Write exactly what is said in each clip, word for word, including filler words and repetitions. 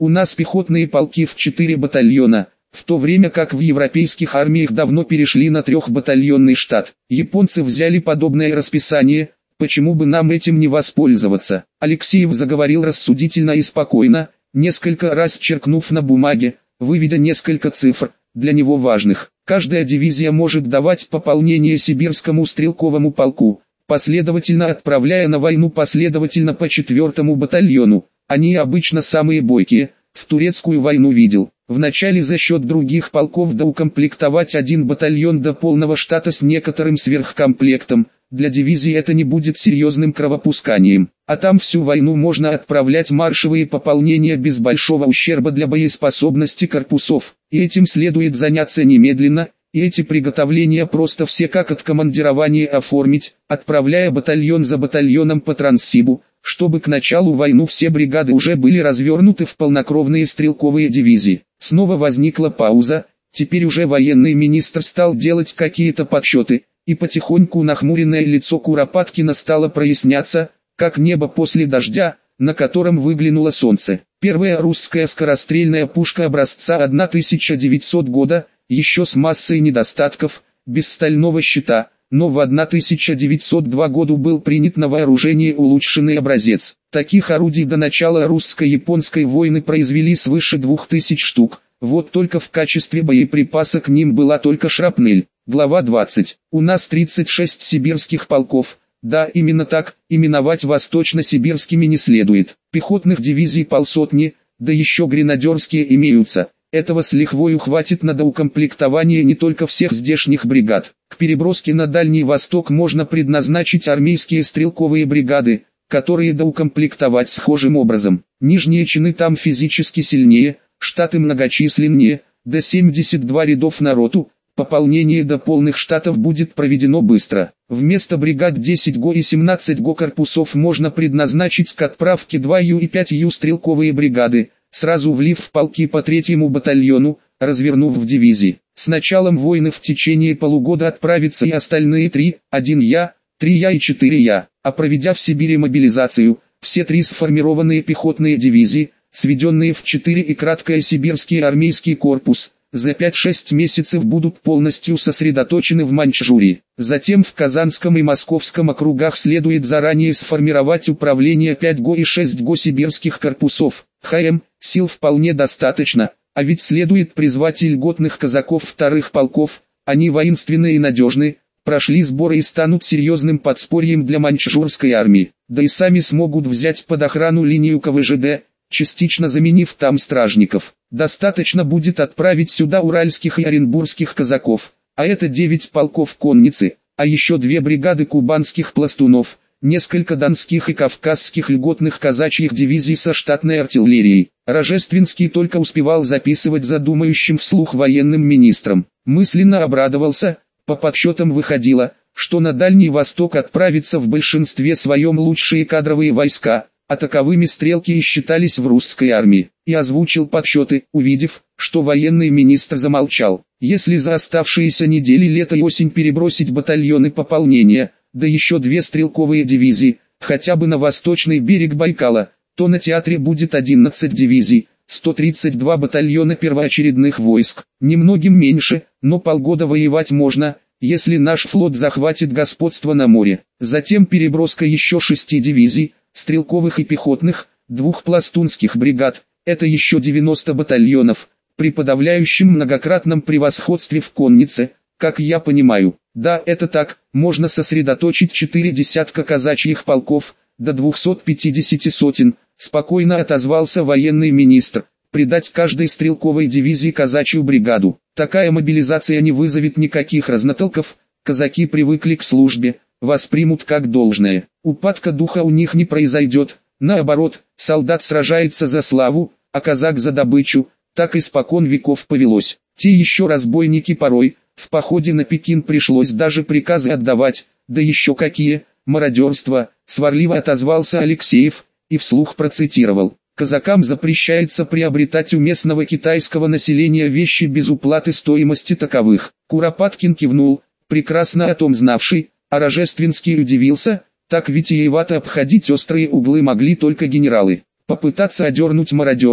У нас пехотные полки в четыре батальона, в то время как в европейских армиях давно перешли на трехбатальонный штат. Японцы взяли подобное расписание, почему бы нам этим не воспользоваться? Алексеев заговорил рассудительно и спокойно, несколько раз черкнув на бумаге, выведя несколько цифр, для него важных. Каждая дивизия может давать пополнение сибирскому стрелковому полку, последовательно отправляя на войну последовательно по четвертому батальону. Они обычно самые бойкие, в турецкую войну видел. Вначале за счет других полков доукомплектовать один батальон до полного штата с некоторым сверхкомплектом. Для дивизии это не будет серьезным кровопусканием, а там всю войну можно отправлять маршевые пополнения без большого ущерба для боеспособности корпусов. И этим следует заняться немедленно, и эти приготовления просто все как откомандирование оформить, отправляя батальон за батальоном по Транссибу, чтобы к началу войны все бригады уже были развернуты в полнокровные стрелковые дивизии. Снова возникла пауза, теперь уже военный министр стал делать какие-то подсчеты, и потихоньку нахмуренное лицо Куропаткина стало проясняться, как небо после дождя, на котором выглянуло солнце. Первая русская скорострельная пушка образца тысяча девятисотого года, еще с массой недостатков, без стального щита, но в тысяча девятьсот втором году был принят на вооружение улучшенный образец. Таких орудий до начала русско-японской войны произвели свыше двух тысяч штук, вот только в качестве боеприпаса к ним была только шрапнель. Глава двадцать. У нас тридцать шесть сибирских полков. Да, именно так, именовать восточно-сибирскими не следует. Пехотных дивизий полсотни, да еще гренадерские имеются. Этого с лихвою хватит на доукомплектование не только всех здешних бригад. К переброске на Дальний Восток можно предназначить армейские стрелковые бригады, которые доукомплектовать схожим образом. Нижние чины там физически сильнее, штаты многочисленнее, до семьдесят два рядов на роту. Пополнение до полных штатов будет проведено быстро. Вместо бригад десять ГО и семнадцать ГО корпусов можно предназначить к отправке два Ю и пять Ю стрелковые бригады, сразу влив в полки по третьему батальону, развернув в дивизии. С началом войны в течение полугода отправятся и остальные три, один Я, три Я и четыре Я, а проведя в Сибири мобилизацию, все три сформированные пехотные дивизии, сведенные в четыре и краткое сибирский армейский корпус, за пять-шесть месяцев будут полностью сосредоточены в Маньчжурии. Затем в Казанском и Московском округах следует заранее сформировать управление пять ГО и шесть ГО сибирских корпусов. ХМ, сил вполне достаточно, а ведь следует призвать и льготных казаков вторых полков, они воинственны и надежны, прошли сборы и станут серьезным подспорьем для маньчжурской армии, да и сами смогут взять под охрану линию ка вэ жэ дэ, частично заменив там стражников. Достаточно будет отправить сюда уральских и оренбургских казаков, а это девять полков конницы, а еще две бригады кубанских пластунов, несколько донских и кавказских льготных казачьих дивизий со штатной артиллерией. Рожественский только успевал записывать за думающим вслух военным министром. Мысленно обрадовался, по подсчетам выходило, что на Дальний Восток отправятся в большинстве своем лучшие кадровые войска, а таковыми стрелки и считались в русской армии, и озвучил подсчеты, увидев, что военный министр замолчал. Если за оставшиеся недели лето и осень перебросить батальоны пополнения, да еще две стрелковые дивизии, хотя бы на восточный берег Байкала, то на театре будет одиннадцать дивизий, сто тридцать два батальона первоочередных войск, немногим меньше, но полгода воевать можно, если наш флот захватит господство на море. Затем переброска еще шести дивизий, стрелковых и пехотных, двух пластунских бригад, это еще девяносто батальонов, при подавляющем многократном превосходстве в коннице, как я понимаю. Да, это так, можно сосредоточить четыре десятка казачьих полков, до двухсот пятидесяти сотен, спокойно отозвался военный министр, придать каждой стрелковой дивизии казачью бригаду. Такая мобилизация не вызовет никаких разнотолков, казаки привыкли к службе, воспримут как должное. Упадка духа у них не произойдет, наоборот, солдат сражается за славу, а казак за добычу, так испокон веков повелось. Те еще разбойники порой, в походе на Пекин пришлось даже приказы отдавать, да еще какие, мародерство, сварливо отозвался Алексеев, и вслух процитировал. Казакам запрещается приобретать у местного китайского населения вещи без уплаты стоимости таковых. Куропаткин кивнул, прекрасно о том знавший, а Рожественский удивился, так витиевато обходить острые углы могли только генералы. Попытаться одернуть мародеров,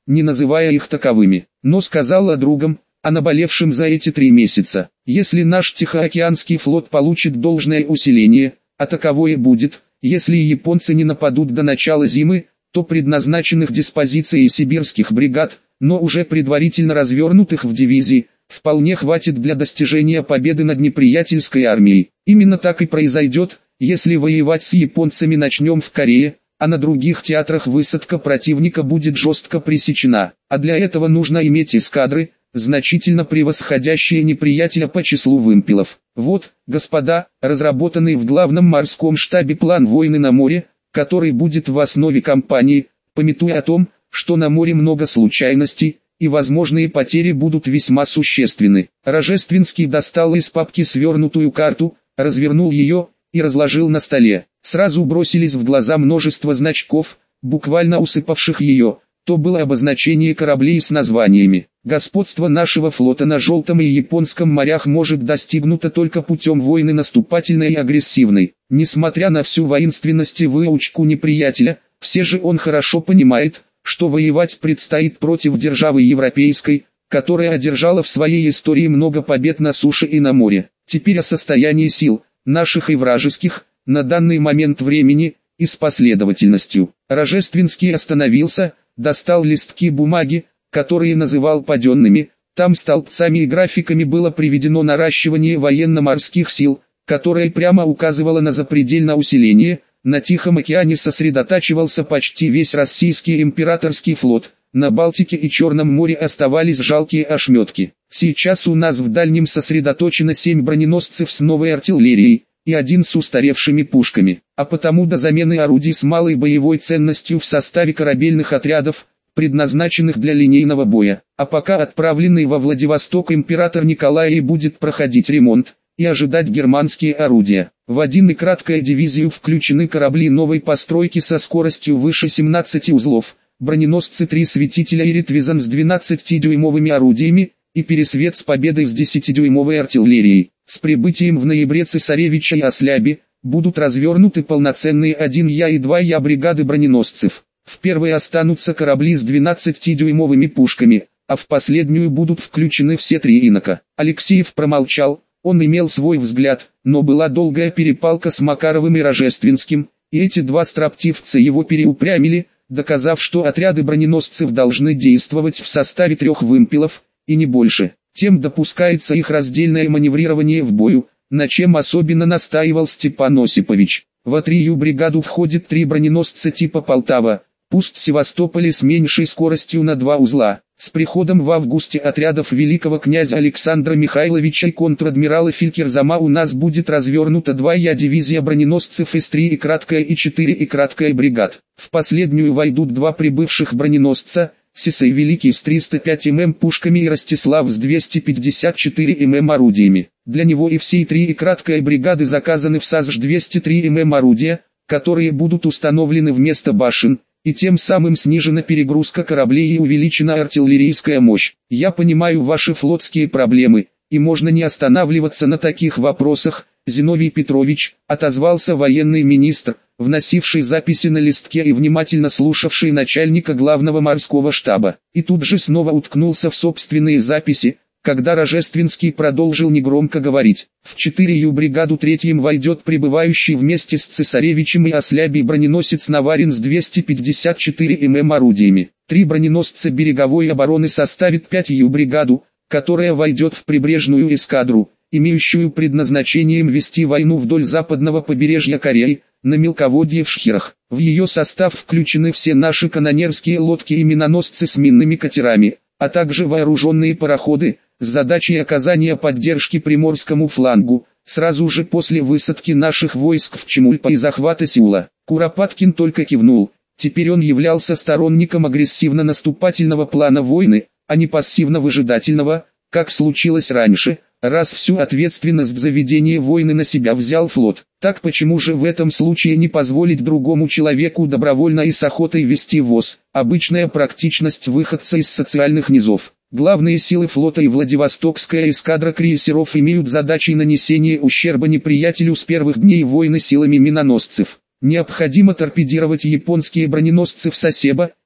не называя их таковыми, но сказала другом, о наболевшем за эти три месяца. Если наш Тихоокеанский флот получит должное усиление, а таковое будет, если японцы не нападут до начала зимы, то предназначенных диспозицией сибирских бригад, но уже предварительно развернутых в дивизии, вполне хватит для достижения победы над неприятельской армией. Именно так и произойдет, если воевать с японцами начнем в Корее, а на других театрах высадка противника будет жестко пресечена. А для этого нужно иметь эскадры, значительно превосходящие неприятеля по числу вымпелов. Вот, господа, разработанный в главном морском штабе план войны на море, который будет в основе кампании, памятуя о том, что на море много случайностей, и возможные потери будут весьма существенны. Рожественский достал из папки свернутую карту, развернул ее и разложил на столе. Сразу бросились в глаза множество значков, буквально усыпавших ее. То было обозначение кораблей с названиями. Господство нашего флота на Желтом и Японском морях может достигнуто только путем войны наступательной и агрессивной. Несмотря на всю воинственность и выучку неприятеля, все же он хорошо понимает, что воевать предстоит против державы европейской, которая одержала в своей истории много побед на суше и на море. Теперь о состоянии сил, наших и вражеских, на данный момент времени, и с последовательностью. Рожественский остановился, достал листки бумаги, которые называл паденными. Там столбцами и графиками было приведено наращивание военно-морских сил, которое прямо указывало на запредельное усиление. На Тихом океане сосредотачивался почти весь российский императорский флот, на Балтике и Черном море оставались жалкие ошметки. Сейчас у нас в дальнем сосредоточено семь броненосцев с новой артиллерией и один с устаревшими пушками, а потому до замены орудий с малой боевой ценностью в составе корабельных отрядов, предназначенных для линейного боя. А пока отправленный во Владивосток император Николай и будет проходить ремонт и ожидать германские орудия. В один и краткое дивизию включены корабли новой постройки со скоростью выше семнадцати узлов, броненосцы три Светителя и Ретвизан с двенадцатидюймовыми орудиями, и Пересвет с Победой с десятидюймовой артиллерией. С прибытием в ноябре Цесаревича и Осляби будут развернуты полноценные один Я и два Я бригады броненосцев. В первой останутся корабли с двенадцатидюймовыми пушками, а в последнюю будут включены все три инока. Алексеев промолчал, он имел свой взгляд, но была долгая перепалка с Макаровым и Рожественским, и эти два строптивца его переупрямили, доказав, что отряды броненосцев должны действовать в составе трех вымпелов, и не больше. Тем допускается их раздельное маневрирование в бою, на чем особенно настаивал Степан Осипович. В А-три бригаду входит три броненосца типа Полтава, пуст Севастополе с меньшей скоростью на два узла. С приходом в августе отрядов великого князя Александра Михайловича и контр-адмирала Филькерзама у нас будет развернута два Я дивизия броненосцев С-три и краткая и четыре и краткая бригад. В последнюю войдут два прибывших броненосца, Сисей Великий с триста пять мм пушками и Ростислав с двести пятьдесят четыре мм орудиями. Для него и всей три и краткая бригады заказаны в САЗЖ двести три мм орудия, которые будут установлены вместо башен, и тем самым снижена перегрузка кораблей и увеличена артиллерийская мощь. Я понимаю ваши флотские проблемы, и можно не останавливаться на таких вопросах, Зиновий Петрович, отозвался военный министр, вносивший записи на листке и внимательно слушавший начальника главного морского штаба. И тут же снова уткнулся в собственные записи, когда Рожественский продолжил негромко говорить. В четвёртую бригаду третьим войдет прибывающий вместе с Цесаревичем и Ослябей броненосец Наварин с двумя пятьдесят четыре мм орудиями. Три броненосца береговой обороны составит пятую бригаду, которая войдет в прибрежную эскадру, имеющую предназначением вести войну вдоль западного побережья Кореи, на мелководье в Шхерах. В ее состав включены все наши канонерские лодки и миноносцы с минными катерами, а также вооруженные пароходы, с задачей оказания поддержки Приморскому флангу, сразу же после высадки наших войск в Чемульпа и захвата Сеула. Куропаткин только кивнул, теперь он являлся сторонником агрессивно-наступательного плана войны, а не пассивно-выжидательного, как случилось раньше, раз всю ответственность за ведение войны на себя взял флот. Так почему же в этом случае не позволить другому человеку добровольно и с охотой вести ВОЗ? Обычная практичность выходца из социальных низов. Главные силы флота и Владивостокская эскадра крейсеров имеют задачей нанесения ущерба неприятелю с первых дней войны силами миноносцев. Необходимо торпедировать японские броненосцы в Сасебо,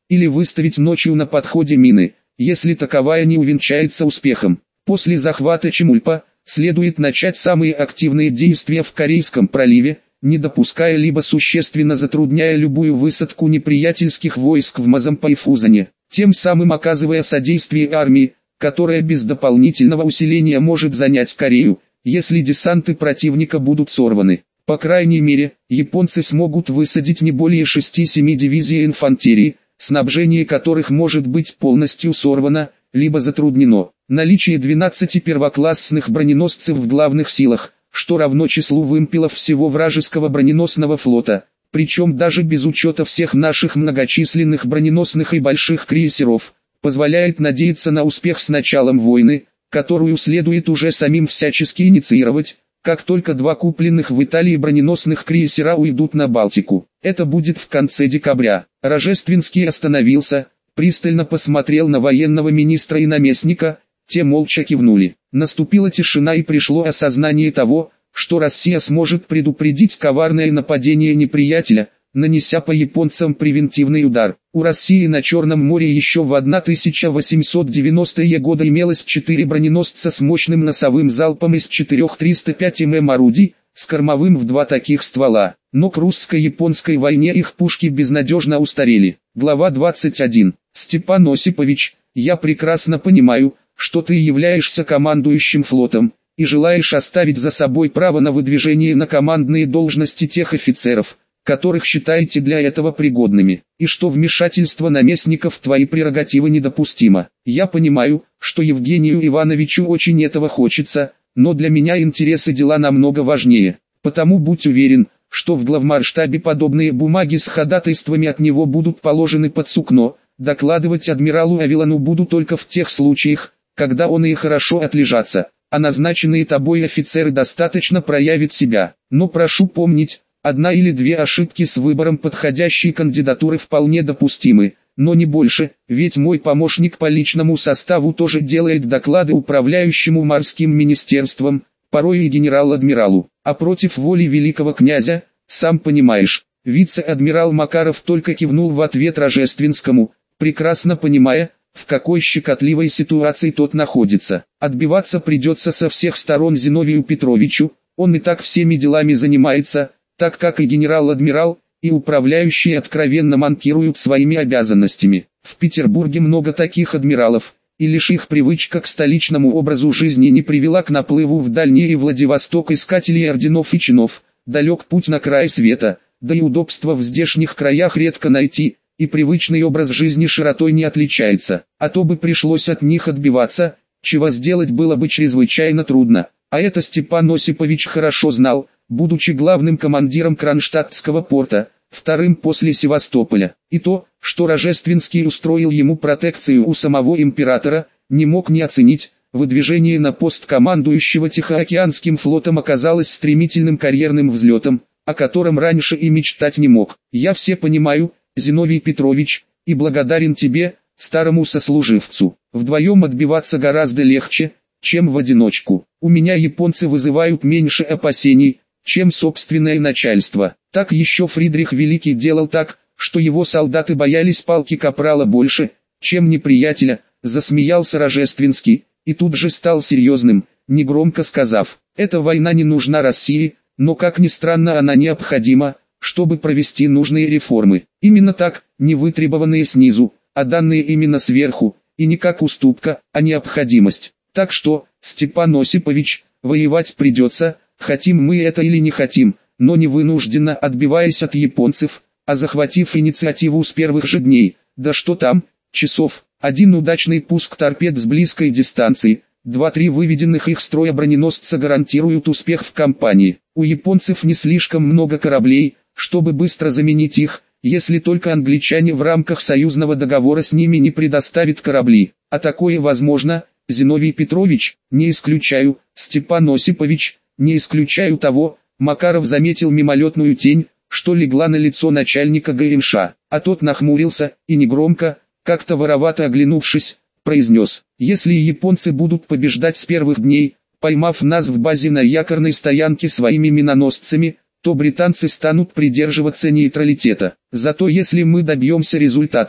или выставить ночью на подходе мины, если таковая не увенчается успехом. После захвата Чемульпа, следует начать самые активные действия в Корейском проливе, не допуская либо существенно затрудняя любую высадку неприятельских войск в Мазампа и Фузане, тем самым оказывая содействие армии, которая без дополнительного усиления может занять Корею, если десанты противника будут сорваны. По крайней мере, японцы смогут высадить не более шести-семи дивизий инфантерии, снабжение которых может быть полностью сорвано, либо затруднено. Наличие двенадцати первоклассных броненосцев в главных силах, что равно числу вымпелов всего вражеского броненосного флота, причем даже без учета всех наших многочисленных броненосных и больших крейсеров, позволяет надеяться на успех с началом войны, которую следует уже самим всячески инициировать, как только два купленных в Италии броненосных крейсера уйдут на Балтику. Это будет в конце декабря. Рожественский остановился, пристально посмотрел на военного министра и наместника, те молча кивнули. Наступила тишина и пришло осознание того, что Россия сможет предупредить коварное нападение неприятеля, нанеся по японцам превентивный удар. У России на Черном море еще в тысяча восемьсот девяностые годы имелось четыре броненосца с мощным носовым залпом из четырех триста пять миллиметров орудий, с кормовым в два таких ствола, но к русско-японской войне их пушки безнадежно устарели. Глава двадцать один. Степан Осипович, я прекрасно понимаю, что ты являешься командующим флотом, и желаешь оставить за собой право на выдвижение на командные должности тех офицеров, которых считаете для этого пригодными, и что вмешательство наместников в твои прерогативы недопустимо. Я понимаю, что Евгению Ивановичу очень этого хочется, но для меня интересы дела намного важнее, потому будь уверен, что в главмарштабе подобные бумаги с ходатайствами от него будут положены под сукно. Докладывать адмиралу Авилону буду только в тех случаях, когда он и хорошо отлежатся, а назначенные тобой офицеры достаточно проявят себя. Но прошу помнить, одна или две ошибки с выбором подходящей кандидатуры вполне допустимы, но не больше, ведь мой помощник по личному составу тоже делает доклады управляющему морским министерством, порой и генерал-адмиралу, а против воли великого князя, сам понимаешь. Вице-адмирал Макаров только кивнул в ответ Рожественскому, прекрасно понимая, в какой щекотливой ситуации тот находится. Отбиваться придется со всех сторон Зиновию Петровичу, он и так всеми делами занимается, так как и генерал-адмирал, и управляющие откровенно манкируют своими обязанностями. В Петербурге много таких адмиралов, и лишь их привычка к столичному образу жизни не привела к наплыву в дальние Владивосток искателей орденов и чинов. Далек путь на край света, да и удобства в здешних краях редко найти, и привычный образ жизни широтой не отличается, а то бы пришлось от них отбиваться, чего сделать было бы чрезвычайно трудно, а это Степан Осипович хорошо знал, будучи главным командиром Кронштадтского порта, вторым после Севастополя, и то, что Рожественский устроил ему протекцию у самого императора, не мог не оценить. Выдвижение на пост командующего Тихоокеанским флотом оказалось стремительным карьерным взлетом, о котором раньше и мечтать не мог. Я все понимаю, Зиновий Петрович, и благодарен тебе, старому сослуживцу. Вдвоем отбиваться гораздо легче, чем в одиночку. У меня японцы вызывают меньше опасений, чем собственное начальство. Так еще Фридрих Великий делал так, что его солдаты боялись палки капрала больше, чем неприятеля, засмеялся Рожественский, и тут же стал серьезным, негромко сказав: «Эта война не нужна России, но как ни странно она необходима, чтобы провести нужные реформы. Именно так, не вытребованные снизу, а данные именно сверху, и не как уступка, а необходимость. Так что, Степан Осипович, воевать придется, хотим мы это или не хотим, но не вынужденно отбиваясь от японцев, а захватив инициативу с первых же дней, да что там, часов, один удачный пуск торпед с близкой дистанции, два-три выведенных их строя броненосца гарантируют успех в кампании. У японцев не слишком много кораблей, чтобы быстро заменить их, если только англичане в рамках союзного договора с ними не предоставят корабли. А такое возможно, Зиновий Петрович, не исключаю, Степан Осипович, не исключаю того. Макаров заметил мимолетную тень, что легла на лицо начальника ГНШ, а тот нахмурился и негромко, как-то воровато оглянувшись, произнес: «Если японцы будут побеждать с первых дней, поймав нас в базе на якорной стоянке своими миноносцами, то британцы станут придерживаться нейтралитета. Зато если мы добьемся результата,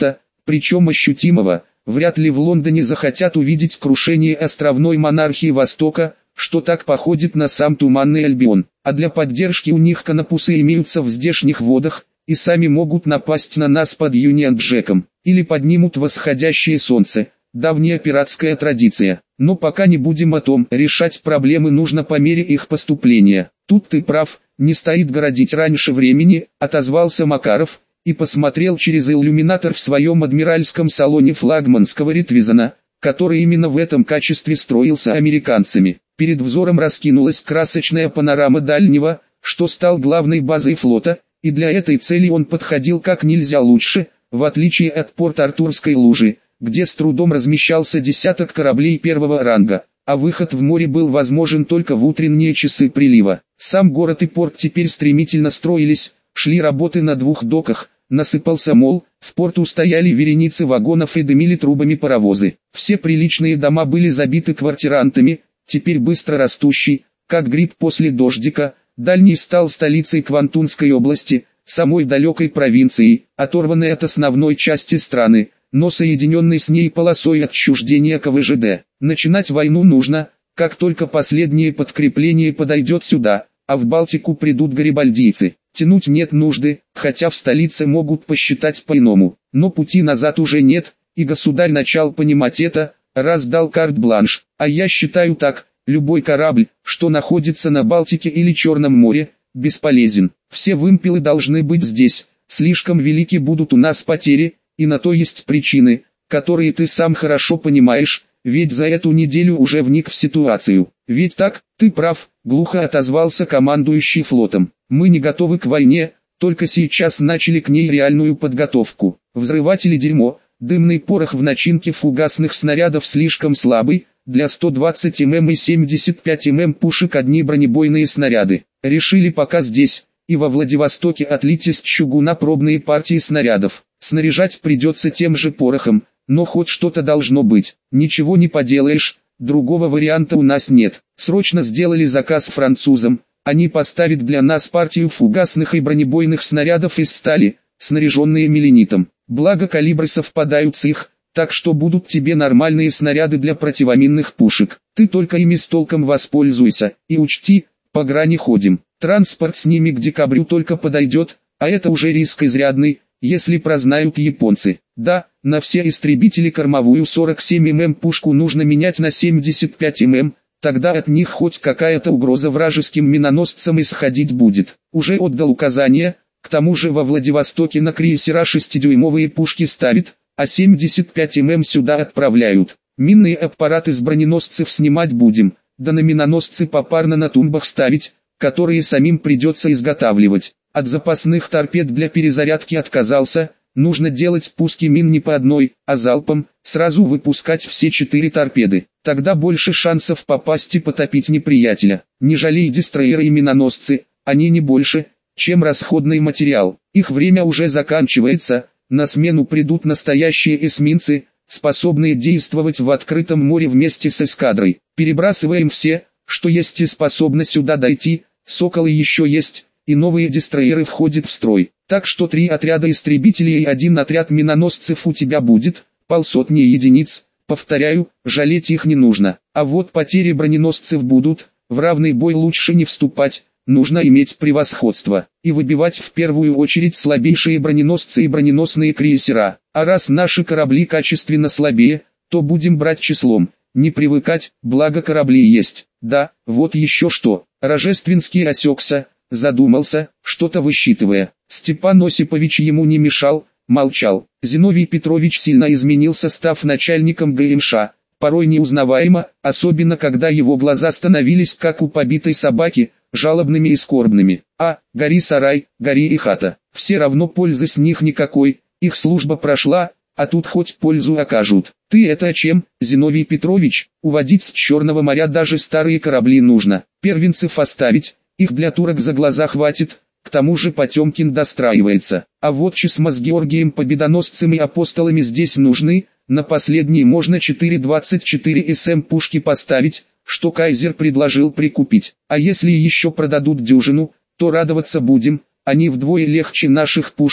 причем ощутимого. Вряд ли в Лондоне захотят увидеть крушение островной монархии Востока, что так походит на сам Туманный Альбион. А для поддержки у них конопусы имеются в здешних водах, и сами могут напасть на нас под Юнион-Джеком, или поднимут восходящее солнце. Давняя пиратская традиция. Но пока не будем о том, решать проблемы нужно по мере их поступления. Тут ты прав, не стоит городить раньше времени, отозвался Макаров, и посмотрел через иллюминатор в своем адмиральском салоне флагманского Ретвизона, который именно в этом качестве строился американцами. Перед взором раскинулась красочная панорама дальнего, что стал главной базой флота, и для этой цели он подходил как нельзя лучше, в отличие от Порт-Артурской лужи, где с трудом размещался десяток кораблей первого ранга, а выход в море был возможен только в утренние часы прилива. Сам город и порт теперь стремительно строились, шли работы на двух доках, насыпался мол, в порту стояли вереницы вагонов и дымили трубами паровозы. Все приличные дома были забиты квартирантами, теперь быстро растущий, как гриб после дождика. Дальний стал столицей Квантунской области, самой далекой провинцией, оторванной от основной части страны, но соединенной с ней полосой отчуждения КВЖД. Начинать войну нужно, как только последнее подкрепление подойдет сюда, а в Балтику придут гарибальдийцы. Тянуть нет нужды, хотя в столице могут посчитать по-иному, но пути назад уже нет, и государь начал понимать это, раз дал карт-бланш. А я считаю так, любой корабль, что находится на Балтике или Черном море, бесполезен. Все вымпелы должны быть здесь, слишком велики будут у нас потери, и на то есть причины, которые ты сам хорошо понимаешь, ведь за эту неделю уже вник в ситуацию. Ведь так, ты прав, глухо отозвался командующий флотом. Мы не готовы к войне, только сейчас начали к ней реальную подготовку. Взрыватели дерьмо, дымный порох в начинке фугасных снарядов слишком слабый, для сто двадцать миллиметров и семьдесят пять миллиметров пушек одни бронебойные снаряды. Решили пока здесь, и во Владивостоке отлить из чугуна пробные партии снарядов. Снаряжать придется тем же порохом, но хоть что-то должно быть. Ничего не поделаешь, другого варианта у нас нет. Срочно сделали заказ французам, они поставят для нас партию фугасных и бронебойных снарядов из стали, снаряженные меленитом. Благо калибры совпадают с их, так что будут тебе нормальные снаряды для противоминных пушек. Ты только ими с толком воспользуйся, и учти, по грани ходим. Транспорт с ними к декабрю только подойдет, а это уже риск изрядный, если прознают японцы. Да, на все истребители кормовую сорок семь миллиметров пушку нужно менять на семьдесят пять миллиметров, тогда от них хоть какая-то угроза вражеским миноносцам исходить будет. Уже отдал указания, к тому же во Владивостоке на крейсера шестидюймовые пушки ставят, а семьдесят пять миллиметров сюда отправляют. Минные аппараты с броненосцев снимать будем, да на миноносцы попарно на тумбах ставить, которые самим придется изготавливать. От запасных торпед для перезарядки отказался, нужно делать пуски мин не по одной, а залпом, сразу выпускать все четыре торпеды. Тогда больше шансов попасть и потопить неприятеля. Не жалей дестройеры и миноносцы, они не больше, чем расходный материал. Их время уже заканчивается, на смену придут настоящие эсминцы, способные действовать в открытом море вместе с эскадрой. Перебрасываем все, что есть и способно сюда дойти, «Соколы» еще есть, и новые дестройеры входят в строй. Так что три отряда истребителей и один отряд миноносцев у тебя будет, полсотни единиц, повторяю, жалеть их не нужно. А вот потери броненосцев будут, в равный бой лучше не вступать, нужно иметь превосходство, и выбивать в первую очередь слабейшие броненосцы и броненосные крейсера. А раз наши корабли качественно слабее, то будем брать числом, не привыкать, благо корабли есть. Да, вот еще что. Рожественский осекся, задумался, что-то высчитывая. Степан Осипович ему не мешал, молчал. Зиновий Петрович сильно изменился, став начальником ГМШ, порой неузнаваемо, особенно когда его глаза становились как у побитой собаки, жалобными и скорбными. А, гори сарай, гори и хата. Все равно пользы с них никакой, их служба прошла, а тут хоть пользу окажут. Ты это о чем, Зиновий Петрович? Уводить с Черного моря даже старые корабли нужно. Первенцев оставить, их для турок за глаза хватит, к тому же Потемкин достраивается. А вот Чесма с Георгием Победоносцем и апостолами здесь нужны, на последние можно четыре двадцать четыре эс эм пушки поставить, что кайзер предложил прикупить. А если еще продадут дюжину, то радоваться будем, они вдвое легче наших пушек,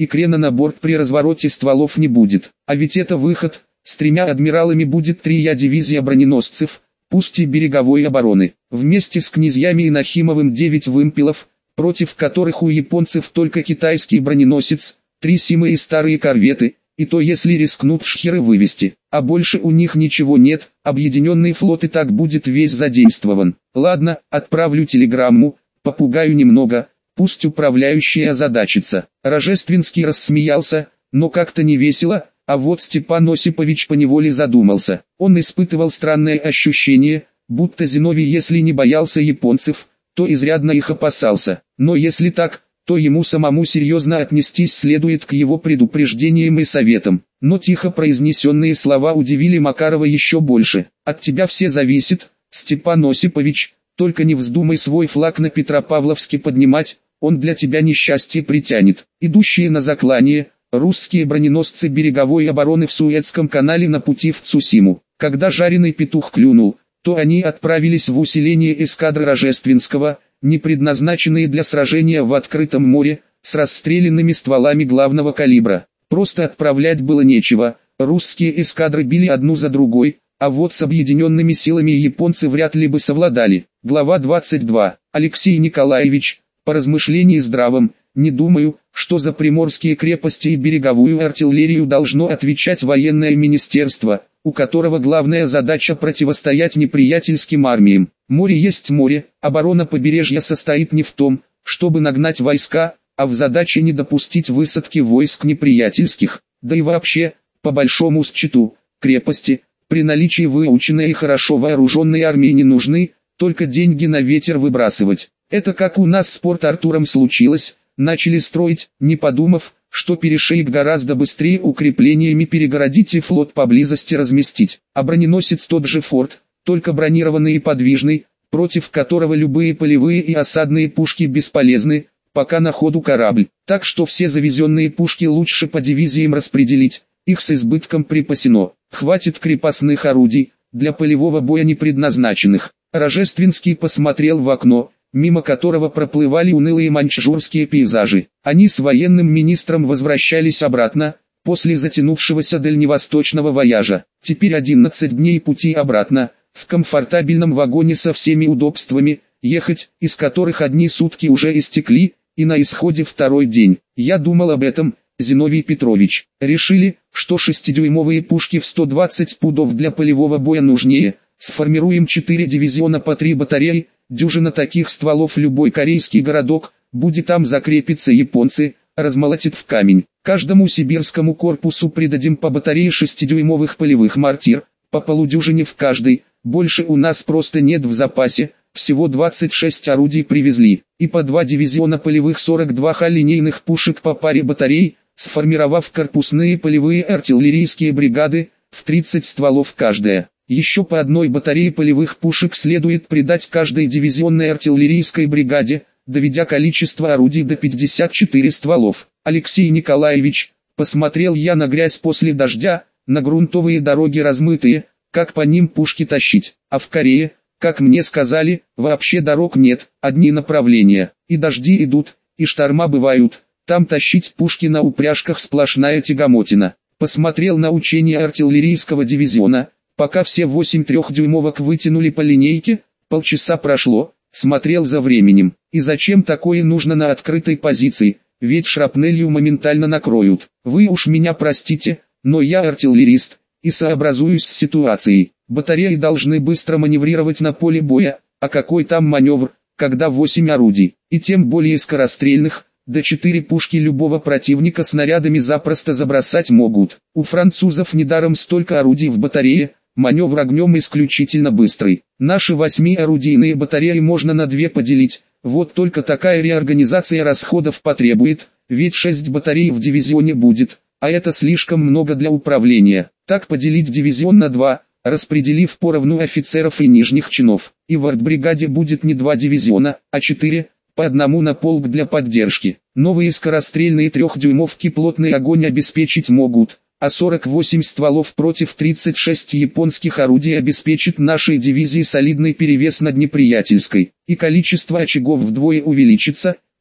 и крена на борт при развороте стволов не будет. А ведь это выход, с тремя адмиралами будет трия дивизия броненосцев, пусть и береговой обороны. Вместе с князьями и Нахимовым девять вымпелов, против которых у японцев только китайский броненосец, три Симы и старые корветы, и то если рискнут шхеры вывести, а больше у них ничего нет, объединенный флот и так будет весь задействован. Ладно, отправлю телеграмму, попугаю немного, пусть управляющий озадачится. Рожественский рассмеялся, но как-то не весело, а вот Степан Осипович поневоле задумался. Он испытывал странное ощущение, будто Зиновий если не боялся японцев, то изрядно их опасался. Но если так, то ему самому серьезно отнестись следует к его предупреждениям и советам. Но тихо произнесенные слова удивили Макарова еще больше. «От тебя все зависит, Степан Осипович, только не вздумай свой флаг на Петропавловске поднимать, он для тебя несчастье притянет». Идущие на заклание, русские броненосцы береговой обороны в Суэцком канале на пути в Цусиму. Когда жареный петух клюнул, то они отправились в усиление эскадры Рожественского, не предназначенные для сражения в открытом море, с расстрелянными стволами главного калибра. Просто отправлять было нечего, русские эскадры били одну за другой, а вот с объединенными силами японцы вряд ли бы совладали. Глава двадцать два. Алексей Николаевич, по размышлении здравым, не думаю, что за приморские крепости и береговую артиллерию должно отвечать военное министерство, у которого главная задача противостоять неприятельским армиям. Море есть море, оборона побережья состоит не в том, чтобы нагнать войска, а в задаче не допустить высадки войск неприятельских, да и вообще, по большому счету, крепости, при наличии выученной и хорошо вооруженной армии не нужны, только деньги на ветер выбрасывать. Это как у нас с Порт-Артуром случилось, начали строить, не подумав, что перешейк гораздо быстрее укреплениями перегородить и флот поблизости разместить. А броненосец тот же Форд, только бронированный и подвижный, против которого любые полевые и осадные пушки бесполезны, пока на ходу корабль. Так что все завезенные пушки лучше по дивизиям распределить, их с избытком припасено. Хватит крепостных орудий, для полевого боя не предназначенных. Рожественский посмотрел в окно, мимо которого проплывали унылые маньчжурские пейзажи. Они с военным министром возвращались обратно, после затянувшегося дальневосточного вояжа. Теперь одиннадцать дней пути обратно, в комфортабельном вагоне со всеми удобствами, ехать, из которых одни сутки уже истекли, и на исходе второй день. Я думал об этом, Зиновий Петрович. Решили, что шестидюймовые пушки в сто двадцать пудов для полевого боя нужнее, сформируем четыре дивизиона по три батареи, дюжина таких стволов любой корейский городок, будет там закрепиться японцы, размолотит в камень. Каждому сибирскому корпусу придадим по батарее шестидюймовых полевых мортир, по полудюжине в каждой, больше у нас просто нет в запасе, всего двадцать шесть орудий привезли, и по два дивизиона полевых сорок два ха-линейных пушек по паре батарей, сформировав корпусные полевые артиллерийские бригады, в тридцать стволов каждая. Еще по одной батарее полевых пушек следует придать каждой дивизионной артиллерийской бригаде, доведя количество орудий до пятидесяти четырёх стволов. Алексей Николаевич, посмотрел я на грязь после дождя, на грунтовые дороги размытые, как по ним пушки тащить, а в Корее, как мне сказали, вообще дорог нет, одни направления, и дожди идут, и шторма бывают, там тащить пушки на упряжках сплошная тягомотина. Посмотрел на учения артиллерийского дивизиона, пока все восемь трехдюймовок вытянули по линейке, полчаса прошло, смотрел за временем. И зачем такое нужно на открытой позиции, ведь шрапнелью моментально накроют. Вы уж меня простите, но я артиллерист, и сообразуюсь с ситуацией. Батареи должны быстро маневрировать на поле боя, а какой там маневр, когда восемь орудий, и тем более скорострельных, до четыре пушки любого противника снарядами запросто забросать могут. У французов недаром столько орудий в батарее, маневр огнем исключительно быстрый. Наши восьмиорудийные батареи можно на две поделить, вот только такая реорганизация расходов потребует, ведь шесть батарей в дивизионе будет, а это слишком много для управления. Так поделить дивизион на два, распределив поровну офицеров и нижних чинов. И в артбригаде будет не два дивизиона, а четыре, по одному на полк для поддержки. Новые скорострельные трехдюймовки плотный огонь обеспечить могут, а сорок восемь стволов против тридцати шести японских орудий обеспечит нашей дивизии солидный перевес над неприятельской. И количество очагов вдвое увеличится,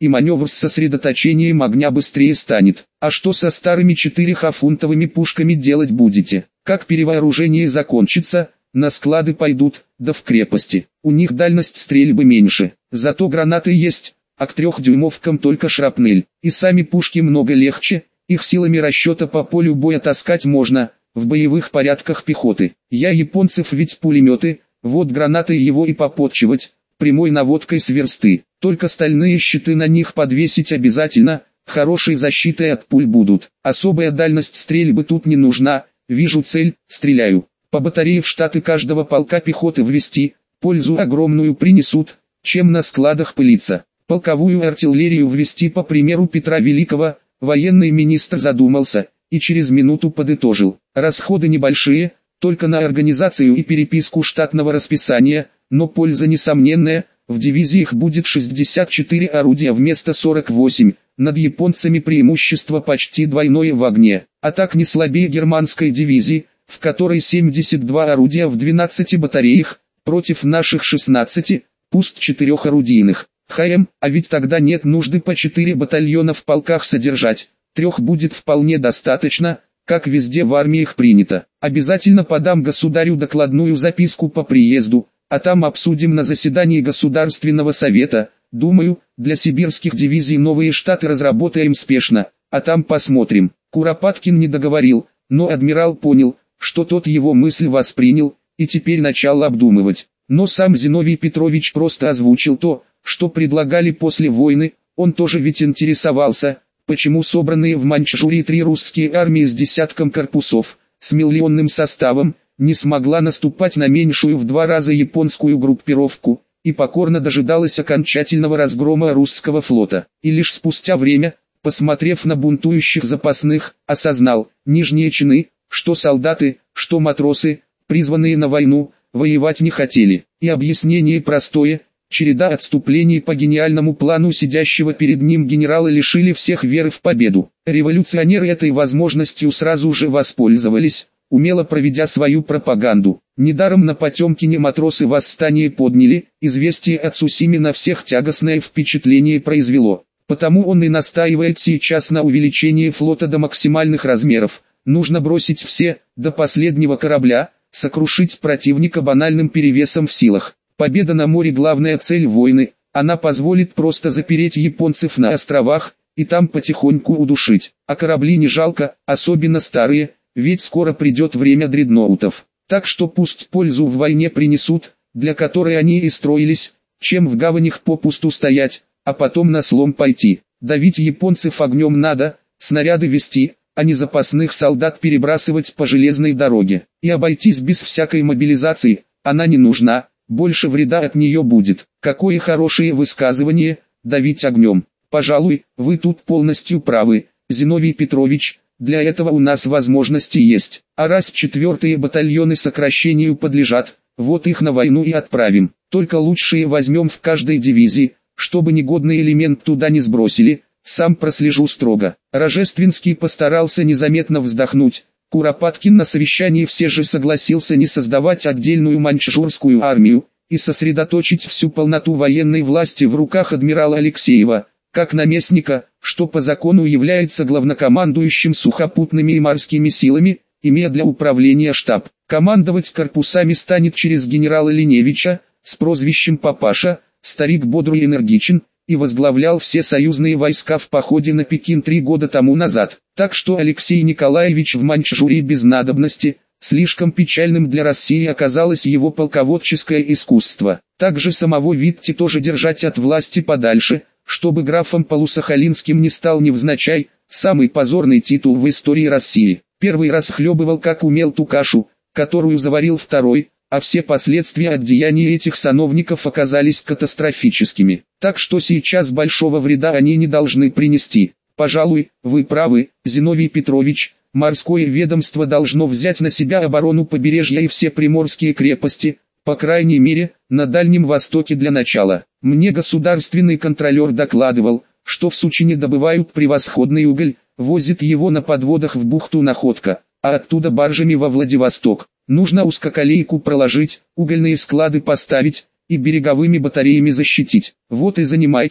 и маневр с сосредоточением огня быстрее станет. А что со старыми четырехфунтовыми пушками делать будете? Как перевооружение закончится, на склады пойдут, да в крепости. У них дальность стрельбы меньше, зато гранаты есть, а к трехдюймовкам только шрапнель. И сами пушки много легче, их силами расчета по полю боя таскать можно, в боевых порядках пехоты. Я японцев ведь пулеметы, вот гранаты его и попотчевать, прямой наводкой с версты. Только стальные щиты на них подвесить обязательно, хорошей защитой от пуль будут. Особая дальность стрельбы тут не нужна, вижу цель, стреляю. По батарее в штаты каждого полка пехоты ввести, пользу огромную принесут, чем на складах пылиться. Полковую артиллерию ввести по примеру Петра Великого, военный министр задумался, и через минуту подытожил. Расходы небольшие, только на организацию и переписку штатного расписания, но польза несомненная, в дивизиях будет шестьдесят четыре орудия вместо сорок восемь, над японцами преимущество почти двойное в огне, а так не слабее германской дивизии, в которой семьдесят два орудия в двенадцати батареях, против наших шестнадцати, пусть четырехорудийных. ХМ, а ведь тогда нет нужды по четыре батальона в полках содержать, трех будет вполне достаточно, как везде в армиях принято. Обязательно подам государю докладную записку по приезду, а там обсудим на заседании Государственного совета. Думаю, для сибирских дивизий новые штаты разработаем спешно, а там посмотрим. Куропаткин не договорил, но адмирал понял, что тот его мысль воспринял, и теперь начал обдумывать. Но сам Зиновий Петрович просто озвучил то, что предлагали после войны. Он тоже ведь интересовался, почему собранные в Маньчжурии три русские армии с десятком корпусов, с миллионным составом, не смогла наступать на меньшую в два раза японскую группировку, и покорно дожидалась окончательного разгрома русского флота. И лишь спустя время, посмотрев на бунтующих запасных, осознал, нижние чины, что солдаты, что матросы, призванные на войну, воевать не хотели. И объяснение простое: череда отступлений по гениальному плану сидящего перед ним генерала лишили всех веры в победу. Революционеры этой возможностью сразу же воспользовались, умело проведя свою пропаганду. Недаром на Потемкине матросы восстание подняли, известие о Цусиме на всех тягостное впечатление произвело. Потому он и настаивает сейчас на увеличении флота до максимальных размеров. Нужно бросить все, до последнего корабля, сокрушить противника банальным перевесом в силах. Победа на море — главная цель войны, она позволит просто запереть японцев на островах, и там потихоньку удушить. А корабли не жалко, особенно старые, ведь скоро придет время дредноутов. Так что пусть пользу в войне принесут, для которой они и строились, чем в гаванях попусту стоять, а потом на слом пойти. Давить японцев огнем надо, снаряды вести, а не запасных солдат перебрасывать по железной дороге. И обойтись без всякой мобилизации, она не нужна. Больше вреда от нее будет. Какое хорошее высказывание, давить огнем. Пожалуй, вы тут полностью правы, Зиновий Петрович, для этого у нас возможности есть. А раз четвертые батальоны сокращению подлежат, вот их на войну и отправим. Только лучшие возьмем в каждой дивизии, чтобы негодный элемент туда не сбросили, сам прослежу строго. Рожественский постарался незаметно вздохнуть. Куропаткин на совещании все же согласился не создавать отдельную маньчжурскую армию, и сосредоточить всю полноту военной власти в руках адмирала Алексеева, как наместника, что по закону является главнокомандующим сухопутными и морскими силами, имея для управления штаб. Командовать корпусами станет через генерала Линевича, с прозвищем Папаша. Старик бодрый и энергичен, и возглавлял все союзные войска в походе на Пекин три года тому назад. Так что Алексей Николаевич в Маньчжурии без надобности, слишком печальным для России оказалось его полководческое искусство. Также самого Витте тоже держать от власти подальше, чтобы графом Полусахалинским не стал невзначай, самый позорный титул в истории России. Первый раз хлебывал как умел ту кашу, которую заварил второй, а все последствия от деяний этих сановников оказались катастрофическими. Так что сейчас большого вреда они не должны принести. Пожалуй, вы правы, Зиновий Петрович, морское ведомство должно взять на себя оборону побережья и все приморские крепости, по крайней мере, на Дальнем Востоке для начала. Мне государственный контролер докладывал, что в Сучине добывают превосходный уголь, возят его на подводах в бухту Находка, а оттуда баржами во Владивосток. Нужно узкоколейку проложить, угольные склады поставить и береговыми батареями защитить. Вот и занимайтесь,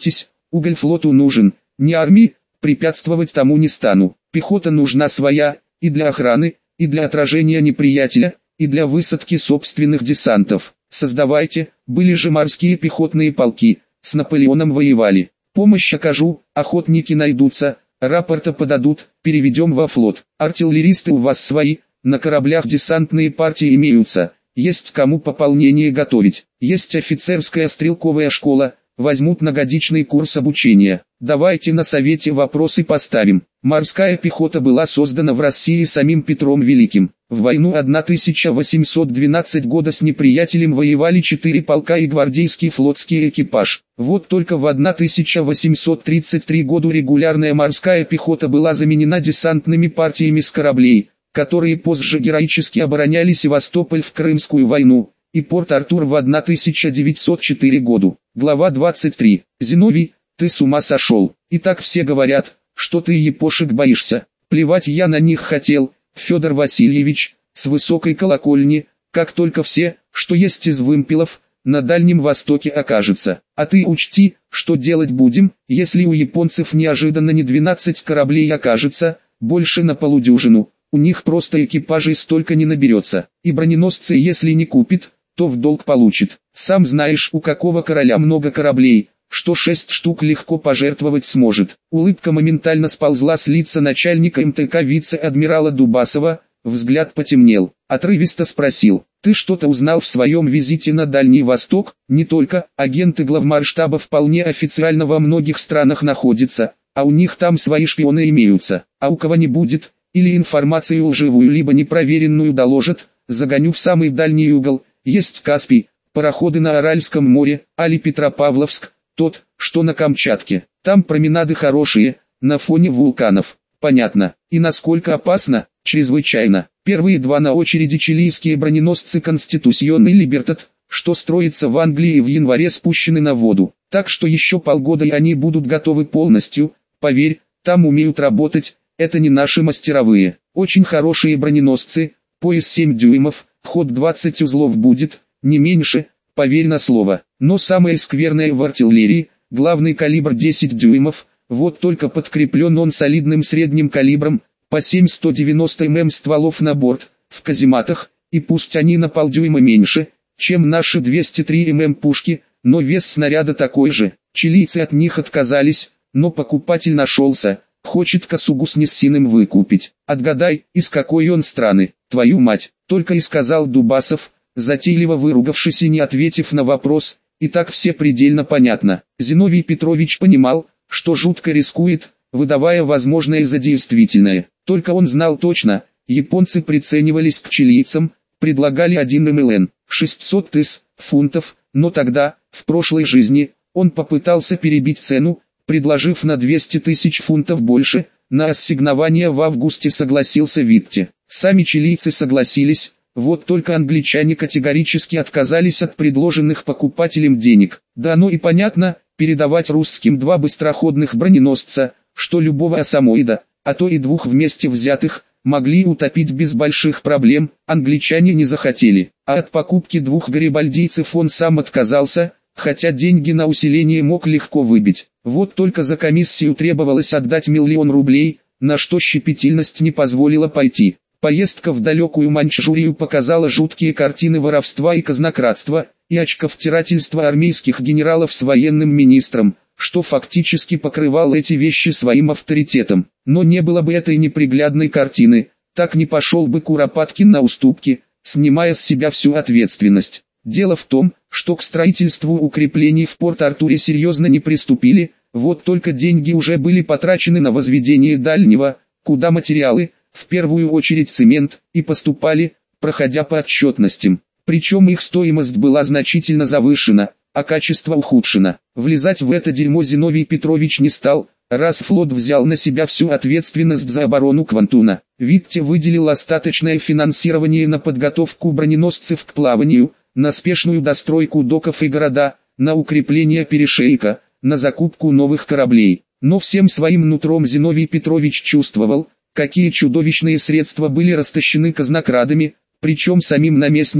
Уголь флоту нужен, не армии, препятствовать тому не стану. Пехота нужна своя, и для охраны, и для отражения неприятеля, и для высадки собственных десантов. Создавайте, были же морские пехотные полки, с Наполеоном воевали. Помощь окажу, охотники найдутся, рапорта подадут, переведем во флот. Артиллеристы у вас свои, на кораблях десантные партии имеются, есть кому пополнение готовить. Есть офицерская стрелковая школа, возьмут на годичный курс обучения. Давайте на совете вопросы поставим. Морская пехота была создана в России самим Петром Великим. В войну тысяча восемьсот двенадцатого года с неприятелем воевали четыре полка и гвардейский флотский экипаж. Вот только в тысяча восемьсот тридцать третьем году регулярная морская пехота была заменена десантными партиями с кораблей, которые позже героически обороняли Севастополь в Крымскую войну и Порт-Артур в тысяча девятьсот четвёртом году. Глава двадцать три. Зиновий, ты с ума сошел. И так все говорят, что ты япошек боишься. Плевать я на них хотел, Федор Васильевич, с высокой колокольни, как только все, что есть из вымпелов, на Дальнем Востоке окажется. А ты учти, что делать будем, если у японцев неожиданно не двенадцать кораблей окажется, больше на полудюжину. У них просто экипажей столько не наберется. И броненосцы если не купит, то в долг получит. Сам знаешь, у какого короля много кораблей, что шесть штук легко пожертвовать сможет. Улыбка моментально сползла с лица начальника эм тэ ка вице-адмирала Дубасова, взгляд потемнел. Отрывисто спросил: ты что-то узнал в своем визите на Дальний Восток? Не только, агенты главмарштаба вполне официально во многих странах находятся, а у них там свои шпионы имеются. А у кого не будет, или информацию лживую либо непроверенную доложат, загоню в самый дальний угол. Есть Каспий, пароходы на Аральском море, али Петропавловск, тот, что на Камчатке. Там променады хорошие, на фоне вулканов. Понятно. И насколько опасно? Чрезвычайно. Первые два на очереди чилийские броненосцы Конституцион и Либертад, что строится в Англии и в январе спущены на воду. Так что еще полгода и они будут готовы полностью. Поверь, там умеют работать, это не наши мастеровые. Очень хорошие броненосцы, пояс семь дюймов, ход двадцать узлов будет, не меньше, поверь на слово. Но самое скверное в артиллерии, главный калибр десять дюймов, вот только подкреплен он солидным средним калибром, по семь сто девяносто миллиметров стволов на борт, в казематах, и пусть они на полдюйма меньше, чем наши двести три миллиметра пушки, но вес снаряда такой же. Чилийцы от них отказались, но покупатель нашелся, хочет косугу с Ниссиным выкупить. Отгадай, из какой он страны, твою мать, только и сказал Дубасов, затейливо выругавшись и не ответив на вопрос, и так все предельно понятно. Зиновий Петрович понимал, что жутко рискует, выдавая возможное за действительное. Только он знал точно, японцы приценивались к чилийцам, предлагали один миллион шестьсот тысяч фунтов, но тогда, в прошлой жизни, он попытался перебить цену, предложив на двести тысяч фунтов больше. На ассигнование в августе согласился Витте. Сами чилийцы согласились, вот только англичане категорически отказались от предложенных покупателям денег. Да оно и понятно, передавать русским два быстроходных броненосца, что любого осамоида, а то и двух вместе взятых, могли утопить без больших проблем, англичане не захотели. А от покупки двух гарибальдийцев он сам отказался, хотя деньги на усиление мог легко выбить. Вот только за комиссию требовалось отдать миллион рублей, на что щепетильность не позволила пойти. Поездка в далекую Маньчжурию показала жуткие картины воровства и казнократства, и очковтирательства армейских генералов с военным министром, что фактически покрывал эти вещи своим авторитетом. Но не было бы этой неприглядной картины, так не пошел бы Куропаткин на уступки, снимая с себя всю ответственность. Дело в том, что к строительству укреплений в Порт-Артуре серьезно не приступили, вот только деньги уже были потрачены на возведение дальнего, куда материалы, в первую очередь цемент, и поступали, проходя по отчетностям. Причем их стоимость была значительно завышена, а качество ухудшено. Влезать в это дерьмо Зиновий Петрович не стал, раз флот взял на себя всю ответственность за оборону Квантуна. Витте выделил остаточное финансирование на подготовку броненосцев к плаванию, на спешную достройку доков и города, на укрепление перешейка, на закупку новых кораблей. Но всем своим нутром Зиновий Петрович чувствовал, какие чудовищные средства были растащены казнокрадами, причем самим наместником,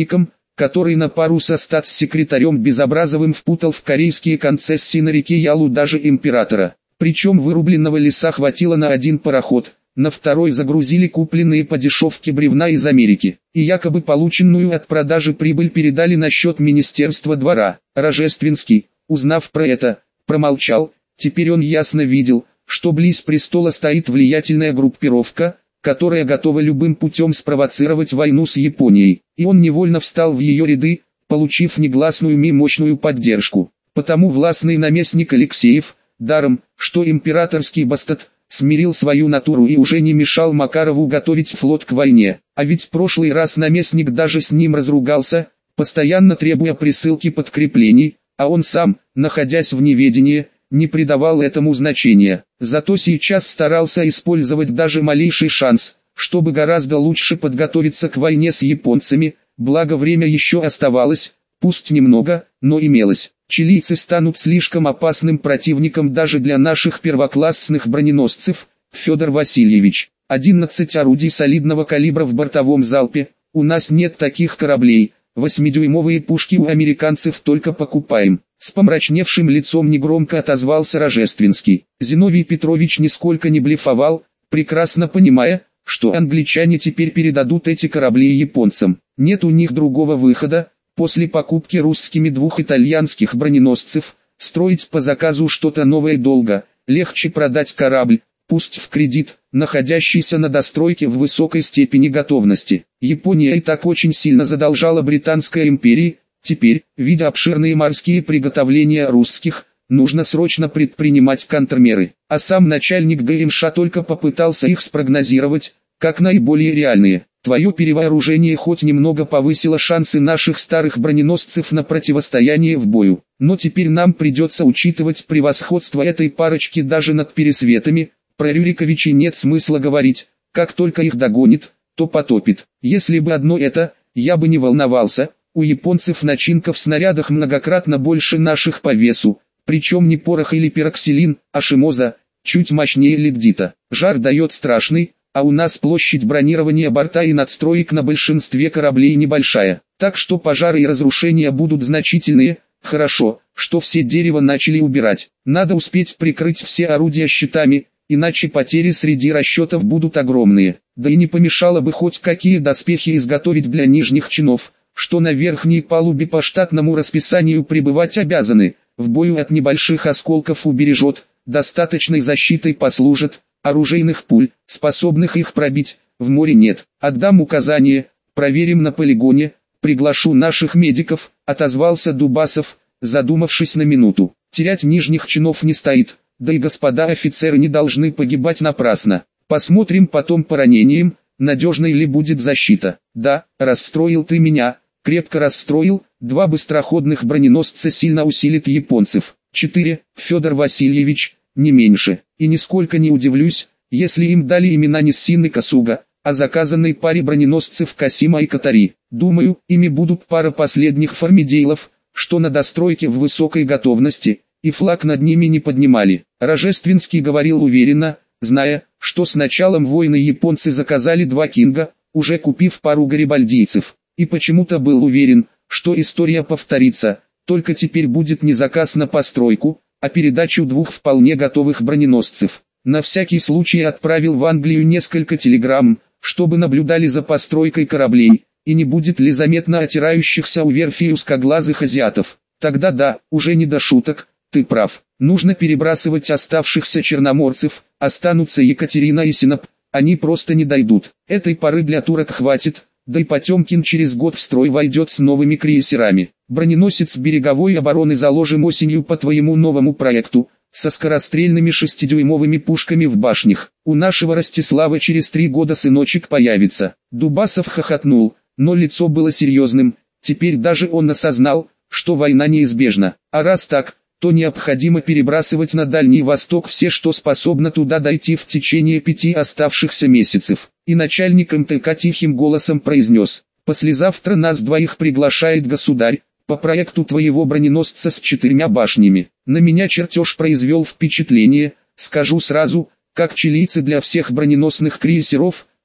который на пару со статс-секретарем Безобразовым впутал в корейские концессии на реке Ялу даже императора. Причем вырубленного леса хватило на один пароход, на второй загрузили купленные по дешевке бревна из Америки, и якобы полученную от продажи прибыль передали на счет Министерства двора. Рожественский, узнав про это, промолчал. Теперь он ясно видел, что близ престола стоит влиятельная группировка, которая готова любым путем спровоцировать войну с Японией, и он невольно встал в ее ряды, получив негласную и мощную поддержку. Потому властный наместник Алексеев, даром, что императорский бастард, смирил свою натуру и уже не мешал Макарову готовить флот к войне. А ведь в прошлый раз наместник даже с ним разругался, постоянно требуя присылки подкреплений, а он сам, находясь в неведении, не придавал этому значения. Зато сейчас старался использовать даже малейший шанс, чтобы гораздо лучше подготовиться к войне с японцами, благо время еще оставалось, пусть немного, но имелось. Чилийцы станут слишком опасным противником даже для наших первоклассных броненосцев. Федор Васильевич, одиннадцать орудий солидного калибра в бортовом залпе, у нас нет таких кораблей, восьмидюймовые пушки у американцев только покупаем. С помрачневшим лицом негромко отозвался Рожественский. Зиновий Петрович нисколько не блефовал, прекрасно понимая, что англичане теперь передадут эти корабли японцам. Нет у них другого выхода, после покупки русскими двух итальянских броненосцев, строить по заказу что-то новое долго, легче продать корабль, пусть в кредит, находящийся на достройке в высокой степени готовности. Япония и так очень сильно задолжала Британской империи. Теперь, видя обширные морские приготовления русских, нужно срочно предпринимать контрмеры. А сам начальник ГМШ только попытался их спрогнозировать, как наиболее реальные. Твое перевооружение хоть немного повысило шансы наших старых броненосцев на противостояние в бою. Но теперь нам придется учитывать превосходство этой парочки даже над пересветами. Про Рюриковичей нет смысла говорить, как только их догонит, то потопит. Если бы одно это, я бы не волновался. У японцев начинка в снарядах многократно больше наших по весу, причем не порох или пероксилин, а шимоза, чуть мощнее лигдита. Жар дает страшный, а у нас площадь бронирования борта и надстроек на большинстве кораблей небольшая, так что пожары и разрушения будут значительные. Хорошо, что все дерево начали убирать. Надо успеть прикрыть все орудия щитами, иначе потери среди расчетов будут огромные. Да и не помешало бы хоть какие доспехи изготовить для нижних чинов, что на верхней палубе по штатному расписанию пребывать обязаны, в бою от небольших осколков убережет, достаточной защитой послужит, оружейных пуль, способных их пробить, в море нет. Отдам указание, проверим на полигоне, приглашу наших медиков, отозвался Дубасов, задумавшись на минуту. Терять нижних чинов не стоит, да и господа офицеры не должны погибать напрасно. Посмотрим потом по ранениям, надежной ли будет защита. Да, расстроил ты меня, крепко расстроил. Два быстроходных броненосца сильно усилит японцев. четыре. Федор Васильевич, не меньше. И нисколько не удивлюсь, если им дали имена не Син и Касуга, а заказанной паре броненосцев Касима и Катари. Думаю, ими будут пара последних формидейлов, что на достройке в высокой готовности, и флаг над ними не поднимали. Рожественский говорил уверенно, зная, что с началом войны японцы заказали два Кинга, уже купив пару гарибальдийцев, и почему-то был уверен, что история повторится, только теперь будет не заказ на постройку, а передачу двух вполне готовых броненосцев. На всякий случай отправил в Англию несколько телеграмм, чтобы наблюдали за постройкой кораблей, и не будет ли заметно отирающихся у верфи узкоглазых азиатов. Тогда да, уже не до шуток, ты прав, нужно перебрасывать оставшихся черноморцев, останутся Екатерина и Синоп, они просто не дойдут. Этой поры для турок хватит, да и Потемкин через год в строй войдет с новыми крейсерами. Броненосец береговой обороны заложим осенью по твоему новому проекту, со скорострельными шестидюймовыми пушками в башнях. У нашего Ростислава через три года сыночек появится. Дубасов хохотнул, но лицо было серьезным, теперь даже он осознал, что война неизбежна. А раз так, то необходимо перебрасывать на Дальний Восток все, что способно туда дойти в течение пяти оставшихся месяцев. И начальник эм тэ ка тихим голосом произнес: «Послезавтра нас двоих приглашает государь, по проекту твоего броненосца с четырьмя башнями. На меня чертеж произвел впечатление, скажу сразу, как чилийцы для всех броненосных крейсеров,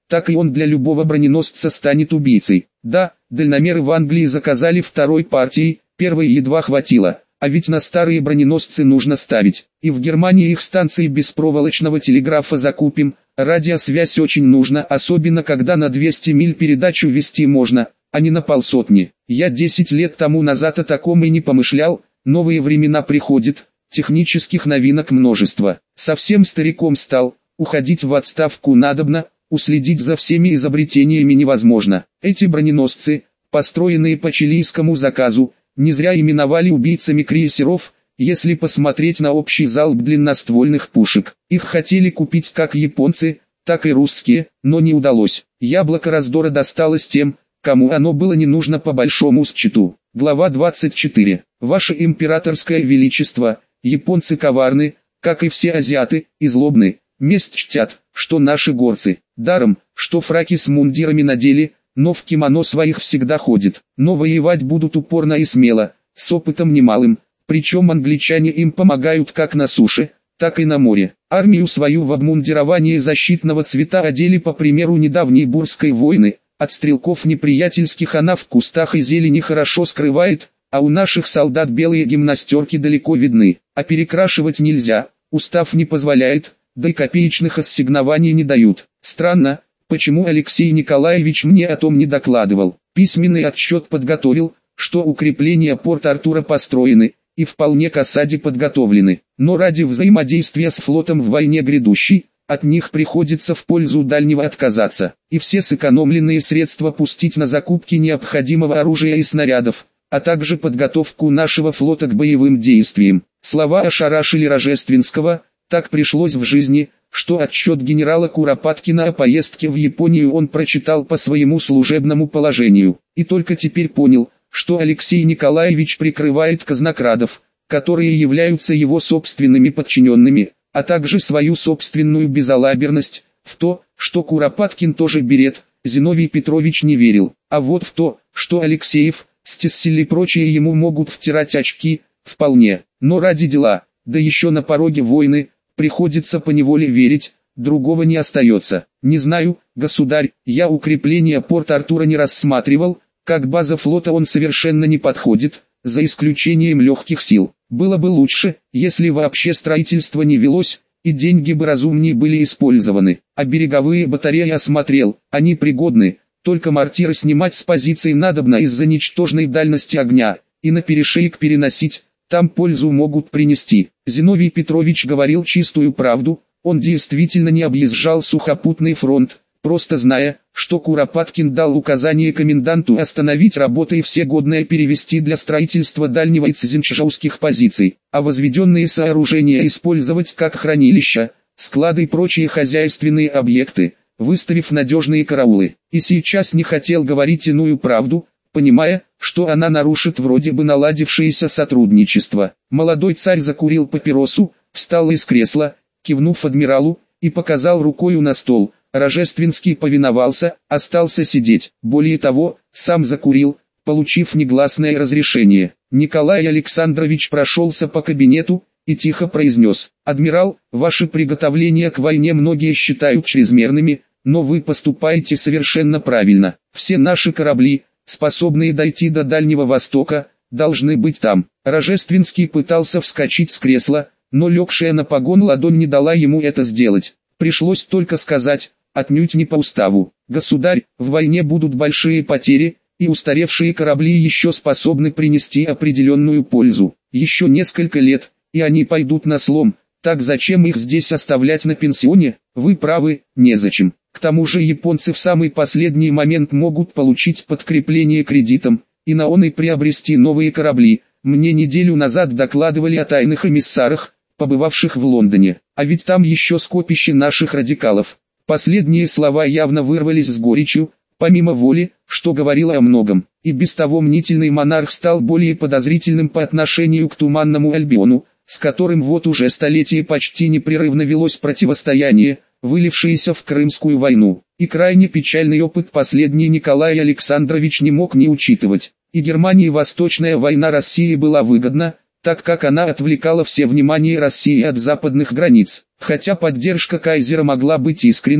так и он для любого броненосца станет убийцей. Да, дальномеры в Англии заказали второй партией, первой едва хватило. А ведь на старые броненосцы нужно ставить. И в Германии их станции беспроволочного телеграфа закупим. Радиосвязь очень нужна, особенно когда на двести миль передачу вести можно, а не на полсотни. Я десять лет тому назад о таком и не помышлял. Новые времена приходят, технических новинок множество. Совсем стариком стал, уходить в отставку надобно, уследить за всеми изобретениями невозможно. Эти броненосцы, построенные по чилийскому заказу, не зря именовали убийцами крейсеров, если посмотреть на общий залп длинноствольных пушек. Их хотели купить как японцы, так и русские, но не удалось. Яблоко раздора досталось тем, кому оно было не нужно по большому счету. Глава двадцать четыре. Ваше императорское величество, японцы коварны, как и все азиаты, и злобны. Месть чтят, что наши горцы. Даром, что фраки с мундирами надели, но в кимоно своих всегда ходит. Но воевать будут упорно и смело, с опытом немалым, причем англичане им помогают как на суше, так и на море. Армию свою в обмундирование защитного цвета одели по примеру недавней Бурской войны, от стрелков неприятельских она в кустах и зелени хорошо скрывает, а у наших солдат белые гимнастерки далеко видны, а перекрашивать нельзя, устав не позволяет, да и копеечных ассигнований не дают. Странно, почему Алексей Николаевич мне о том не докладывал. Письменный отчет подготовил, что укрепления Порт-Артура построены, и вполне к осаде подготовлены. Но ради взаимодействия с флотом в войне грядущей, от них приходится в пользу дальнего отказаться. И все сэкономленные средства пустить на закупки необходимого оружия и снарядов, а также подготовку нашего флота к боевым действиям. Слова ошарашили Рожественского, так пришлось в жизни, что отчет генерала Куропаткина о поездке в Японию он прочитал по своему служебному положению. И только теперь понял, что Алексей Николаевич прикрывает казнокрадов, которые являются его собственными подчиненными, а также свою собственную безалаберность. В то, что Куропаткин тоже берет, Зиновий Петрович не верил. А вот в то, что Алексеев, Стессель и прочие ему могут втирать очки, вполне. Но ради дела, да еще на пороге войны, приходится поневоле верить, другого не остается. Не знаю, государь, я укрепление Порт-Артура не рассматривал, как база флота он совершенно не подходит, за исключением легких сил. Было бы лучше, если вообще строительство не велось, и деньги бы разумнее были использованы. А береговые батареи осмотрел, они пригодны, только мортиры снимать с позиций надобно из-за ничтожной дальности огня, и на перешейк переносить, там пользу могут принести. Зиновий Петрович говорил чистую правду, он действительно не объезжал сухопутный фронт, просто зная, что Куропаткин дал указание коменданту остановить работы и все годное перевести для строительства дальнего и цзинчжауских позиций, а возведенные сооружения использовать как хранилища, склады и прочие хозяйственные объекты, выставив надежные караулы. И сейчас не хотел говорить иную правду, понимая, что она нарушит вроде бы наладившееся сотрудничество. Молодой царь закурил папиросу, встал из кресла, кивнув адмиралу, и показал рукою на стол. Рожественский повиновался, остался сидеть. Более того, сам закурил, получив негласное разрешение. Николай Александрович прошелся по кабинету и тихо произнес: «Адмирал, ваши приготовления к войне многие считают чрезмерными, но вы поступаете совершенно правильно. Все наши корабли, способные дойти до Дальнего Востока, должны быть там». Рожественский пытался вскочить с кресла, но легшая на погон ладонь не дала ему это сделать. Пришлось только сказать, отнюдь не по уставу: «Государь, в войне будут большие потери, и устаревшие корабли еще способны принести определенную пользу. Еще несколько лет, и они пойдут на слом, так зачем их здесь оставлять на пенсионе? Вы правы, незачем. К тому же японцы в самый последний момент могут получить подкрепление кредитом, и на он и приобрести новые корабли. Мне неделю назад докладывали о тайных эмиссарах, побывавших в Лондоне, а ведь там еще скопище наших радикалов». Последние слова явно вырвались с горечью, помимо воли, что говорило о многом. И без того мнительный монарх стал более подозрительным по отношению к Туманному Альбиону, с которым вот уже столетие почти непрерывно велось противостояние, вылившееся в Крымскую войну. И крайне печальный опыт последний Николай Александрович не мог не учитывать. И Германии Восточная война России была выгодна, так как она отвлекала все внимание России от западных границ. Хотя поддержка кайзера могла быть искренней,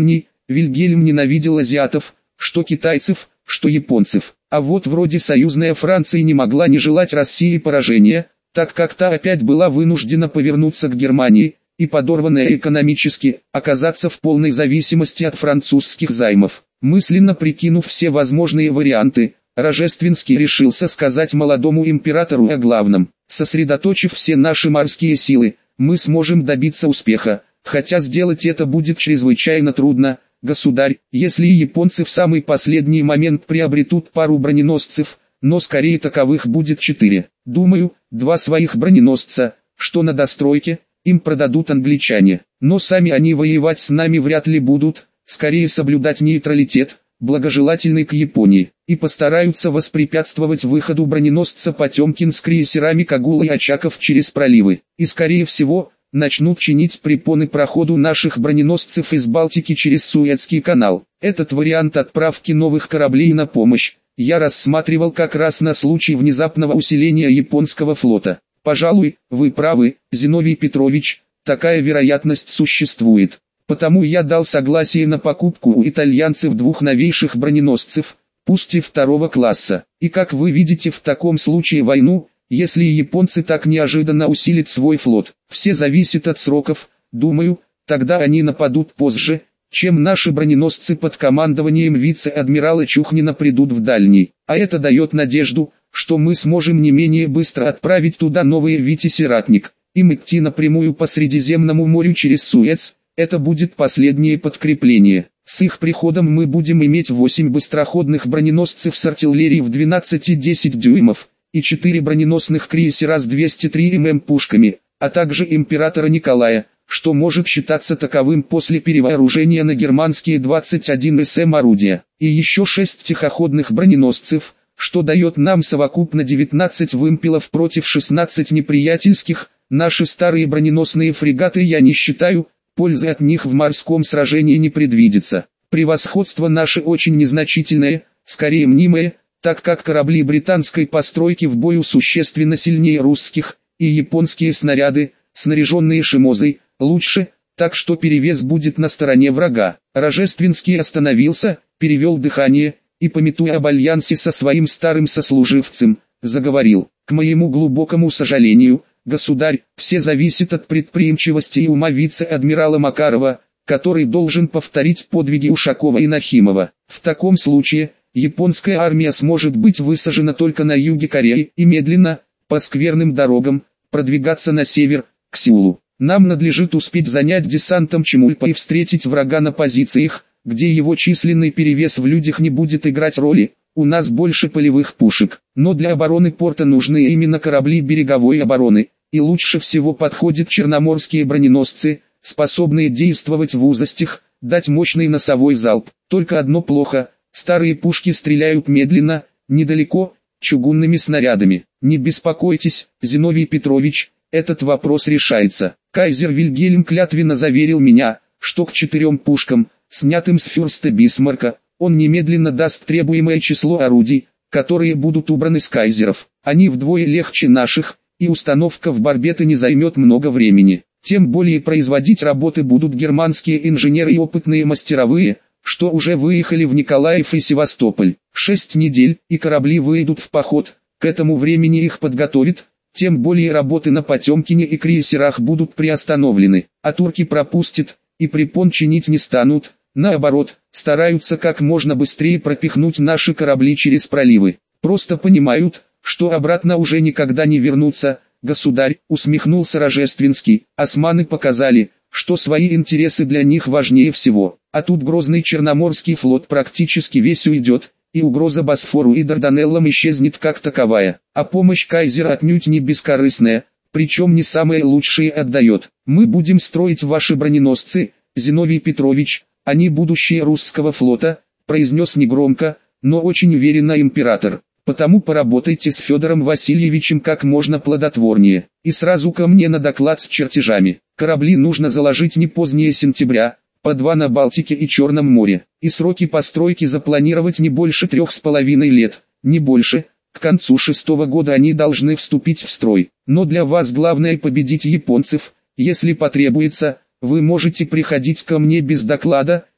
Вильгельм ненавидел азиатов, что китайцев, что японцев. А вот вроде союзная Франция не могла не желать России поражения, так как та опять была вынуждена повернуться к Германии, и подорванная экономически, оказаться в полной зависимости от французских займов. Мысленно прикинув все возможные варианты, Рожественский решился сказать молодому императору о главном. Сосредоточив все наши морские силы, мы сможем добиться успеха, хотя сделать это будет чрезвычайно трудно. Государь, если японцы в самый последний момент приобретут пару броненосцев, но скорее таковых будет четыре. Думаю, два своих броненосца, что на достройке, им продадут англичане. Но сами они воевать с нами вряд ли будут, скорее соблюдать нейтралитет, благожелательный к Японии, и постараются воспрепятствовать выходу броненосца Потемкин с крейсерами Кагула и Очаков через проливы. И скорее всего, начнут чинить препоны проходу наших броненосцев из Балтики через Суэцкий канал. Этот вариант отправки новых кораблей на помощь я рассматривал как раз на случай внезапного усиления японского флота. Пожалуй, вы правы, Зиновий Петрович, такая вероятность существует. Потому я дал согласие на покупку у итальянцев двух новейших броненосцев, пусть и второго класса. И как вы видите, в таком случае войну, если японцы так неожиданно усилят свой флот, все зависит от сроков, думаю, тогда они нападут позже, чем наши броненосцы под командованием вице-адмирала Чухнина придут в дальний. А это дает надежду, что мы сможем не менее быстро отправить туда новые «Витязь» и «Ратник», им идти напрямую по Средиземному морю через Суэц. Это будет последнее подкрепление. С их приходом мы будем иметь восемь быстроходных броненосцев с артиллерией в двенадцать и десять дюймов, и четыре броненосных крейсера с двести три миллиметра пушками, а также императора Николая, что может считаться таковым после перевооружения на германские двадцать один эс эм орудия, и еще шесть тихоходных броненосцев, что дает нам совокупно девятнадцать вымпелов против шестнадцати неприятельских. Наши старые броненосные фрегаты я не считаю, пользы от них в морском сражении не предвидится. Превосходство наше очень незначительное, скорее мнимое, так как корабли британской постройки в бою существенно сильнее русских, и японские снаряды, снаряженные Шимозой, лучше, так что перевес будет на стороне врага. Рожественский остановился, перевел дыхание, и, памятуя об альянсе со своим старым сослуживцем, заговорил: «К моему глубокому сожалению, государь, все зависит от предприимчивости и ума вице-адмирала Макарова, который должен повторить подвиги Ушакова и Нахимова. В таком случае, японская армия сможет быть высажена только на юге Кореи и медленно, по скверным дорогам, продвигаться на север, к Сеулу. Нам надлежит успеть занять десантом Чемульпа и встретить врага на позициях, где его численный перевес в людях не будет играть роли. У нас больше полевых пушек, но для обороны порта нужны именно корабли береговой обороны, и лучше всего подходят черноморские броненосцы, способные действовать в узостях, дать мощный носовой залп. Только одно плохо: старые пушки стреляют медленно, недалеко, чугунными снарядами. Не беспокойтесь, Зиновий Петрович, этот вопрос решается. Кайзер Вильгельм клятвенно заверил меня, что к четырем пушкам, снятым с фюрста Бисмарка, он немедленно даст требуемое число орудий, которые будут убраны с кайзеров. Они вдвое легче наших, и установка в барбеты не займет много времени. Тем более производить работы будут германские инженеры и опытные мастеровые, что уже выехали в Николаев и Севастополь. Шесть недель, и корабли выйдут в поход, к этому времени их подготовят, тем более работы на Потемкине и крейсерах будут приостановлены, а турки пропустят, и препон чинить не станут, наоборот, стараются как можно быстрее пропихнуть наши корабли через проливы. Просто понимают, что обратно уже никогда не вернутся. Государь, усмехнулся Рожественский, османы показали, что свои интересы для них важнее всего, а тут грозный Черноморский флот практически весь уйдет, и угроза Босфору и Дарданеллам исчезнет как таковая, а помощь кайзера отнюдь не бескорыстная, причем не самые лучшие отдает. Мы будем строить ваши броненосцы, Зиновий Петрович, они будущее русского флота, произнес негромко, но очень уверенно император. Потому поработайте с Федором Васильевичем как можно плодотворнее, и сразу ко мне на доклад с чертежами. Корабли нужно заложить не позднее сентября, по два на Балтике и Черном море, и сроки постройки запланировать не больше трех с половиной лет, не больше. К концу шестого года они должны вступить в строй. Но для вас главное победить японцев. Если потребуется, вы можете приходить ко мне без доклада,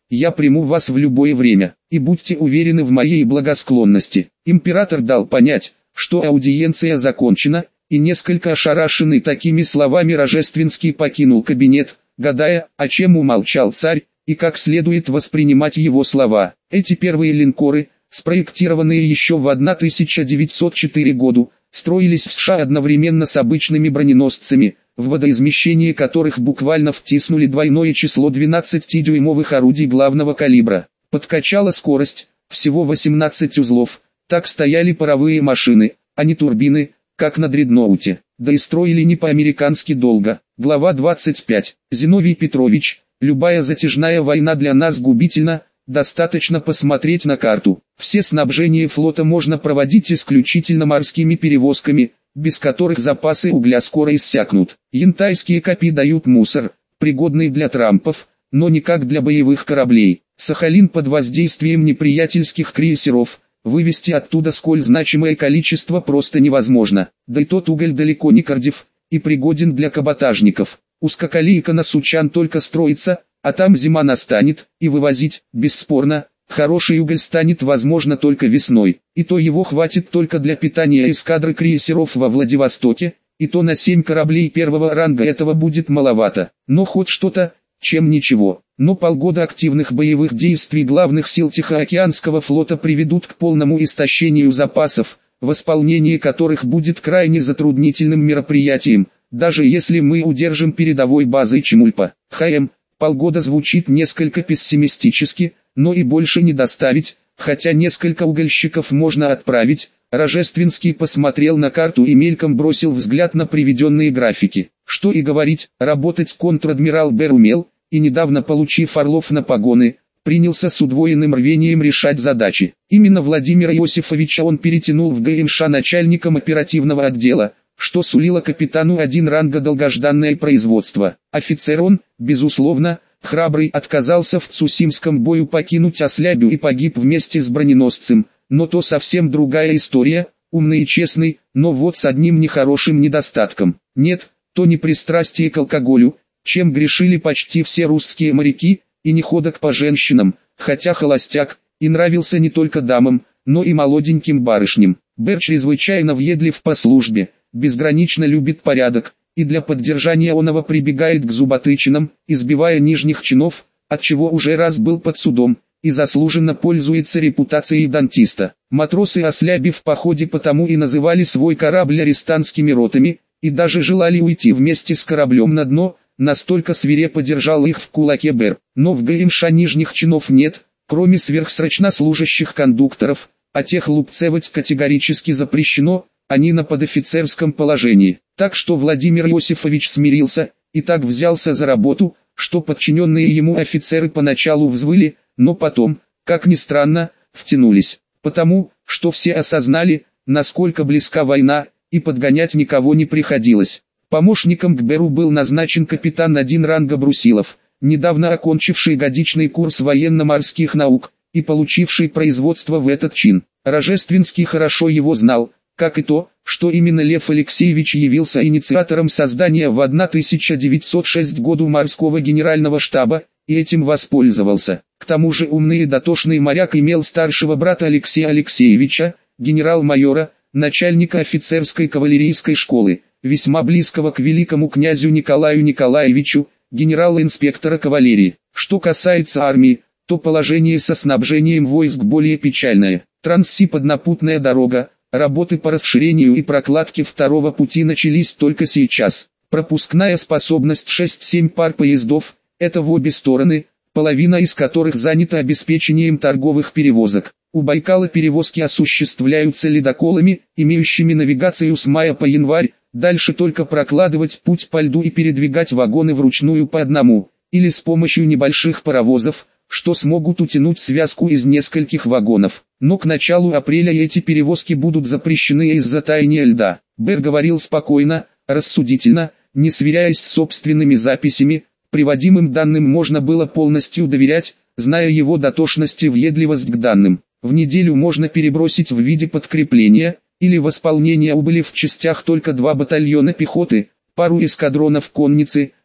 я приму вас в любое время, и будьте уверены в моей благосклонности». Император дал понять, что аудиенция закончена, и несколько ошарашенный такими словами Рожественский покинул кабинет, гадая, о чем умолчал царь, и как следует воспринимать его слова. Эти первые линкоры, спроектированные еще в тысяча девятьсот четвёртом году, строились в США одновременно с обычными броненосцами, в водоизмещение которых буквально втиснули двойное число двенадцатидюймовых орудий главного калибра. Подкачала скорость, всего восемнадцать узлов, так стояли паровые машины, а не турбины, как на дредноуте, да и строили не по-американски долго. Глава двадцать пять. Зиновий Петрович, любая затяжная война для нас губительна, достаточно посмотреть на карту. Все снабжения флота можно проводить исключительно морскими перевозками, без которых запасы угля скоро иссякнут. Янтайские копи дают мусор, пригодный для трампов, но никак для боевых кораблей. Сахалин под воздействием неприятельских крейсеров, вывести оттуда сколь значимое количество просто невозможно. Да и тот уголь далеко не Кардифф, и пригоден для каботажников. Узкоколейка на Сучан только строится, а там зима настанет, и вывозить, бесспорно, хороший уголь станет возможно только весной, и то его хватит только для питания эскадры крейсеров во Владивостоке, и то на семь кораблей первого ранга этого будет маловато, но хоть что-то, чем ничего. Но полгода активных боевых действий главных сил Тихоокеанского флота приведут к полному истощению запасов, восполнение которых будет крайне затруднительным мероприятием, даже если мы удержим передовой базой Чемульпа. ХМ, полгода звучит несколько пессимистически, но и больше не доставить, хотя несколько угольщиков можно отправить. Рожественский посмотрел на карту и мельком бросил взгляд на приведенные графики. Что и говорить, работать контр-адмирал Бер умел, и недавно получив орлов на погоны, принялся с удвоенным рвением решать задачи. Именно Владимира Иосифовича он перетянул в ГМШ начальником оперативного отдела, что сулило капитану один ранга долгожданное производство. Офицер он, безусловно, храбрый, отказался в Цусимском бою покинуть Ослябю и погиб вместе с броненосцем, но то совсем другая история, умный и честный, но вот с одним нехорошим недостатком. Нет, то не пристрастие к алкоголю, чем грешили почти все русские моряки, и не ходок по женщинам, хотя холостяк, и нравился не только дамам, но и молоденьким барышням. Бер чрезвычайно въедлив по службе, безгранично любит порядок, и для поддержания оного прибегает к зуботычинам, избивая нижних чинов, отчего уже раз был под судом, и заслуженно пользуется репутацией дантиста. Матросы Ослябе в походе потому и называли свой корабль арестантскими ротами, и даже желали уйти вместе с кораблем на дно, настолько свирепо держал их в кулаке Бер. Но в ГМШ нижних чинов нет, кроме сверхсрочно служащих кондукторов, а тех лупцевать категорически запрещено, они на подофицерском положении. Так что Владимир Иосифович смирился, и так взялся за работу, что подчиненные ему офицеры поначалу взвыли, но потом, как ни странно, втянулись. Потому, что все осознали, насколько близка война, и подгонять никого не приходилось. Помощником к Беру был назначен капитан один ранга Брусилов, недавно окончивший годичный курс военно-морских наук, и получивший производство в этот чин. Рожественский хорошо его знал, как и то, что именно Лев Алексеевич явился инициатором создания в тысяча девятьсот шестом году морского генерального штаба, и этим воспользовался. К тому же умный и дотошный моряк имел старшего брата Алексея Алексеевича, генерал-майора, начальника офицерской кавалерийской школы, весьма близкого к великому князю Николаю Николаевичу, генерала-инспектора кавалерии. Что касается армии, то положение со снабжением войск более печальное. Транссиб-однопутная дорога, работы по расширению и прокладке второго пути начались только сейчас. Пропускная способность шесть-семь пар поездов, это в обе стороны, половина из которых занята обеспечением торговых перевозок. У Байкала перевозки осуществляются ледоколами, имеющими навигацию с мая по январь, дальше только прокладывать путь по льду и передвигать вагоны вручную по одному, или с помощью небольших паровозов, что смогут утянуть связку из нескольких вагонов. Но к началу апреля эти перевозки будут запрещены из-за таяния льда. Бер говорил спокойно, рассудительно, не сверяясь с собственными записями, приводимым данным можно было полностью доверять, зная его дотошность и въедливость к данным. В неделю можно перебросить в виде подкрепления, или восполнения убыли в частях только два батальона пехоты, пару эскадронов конницы,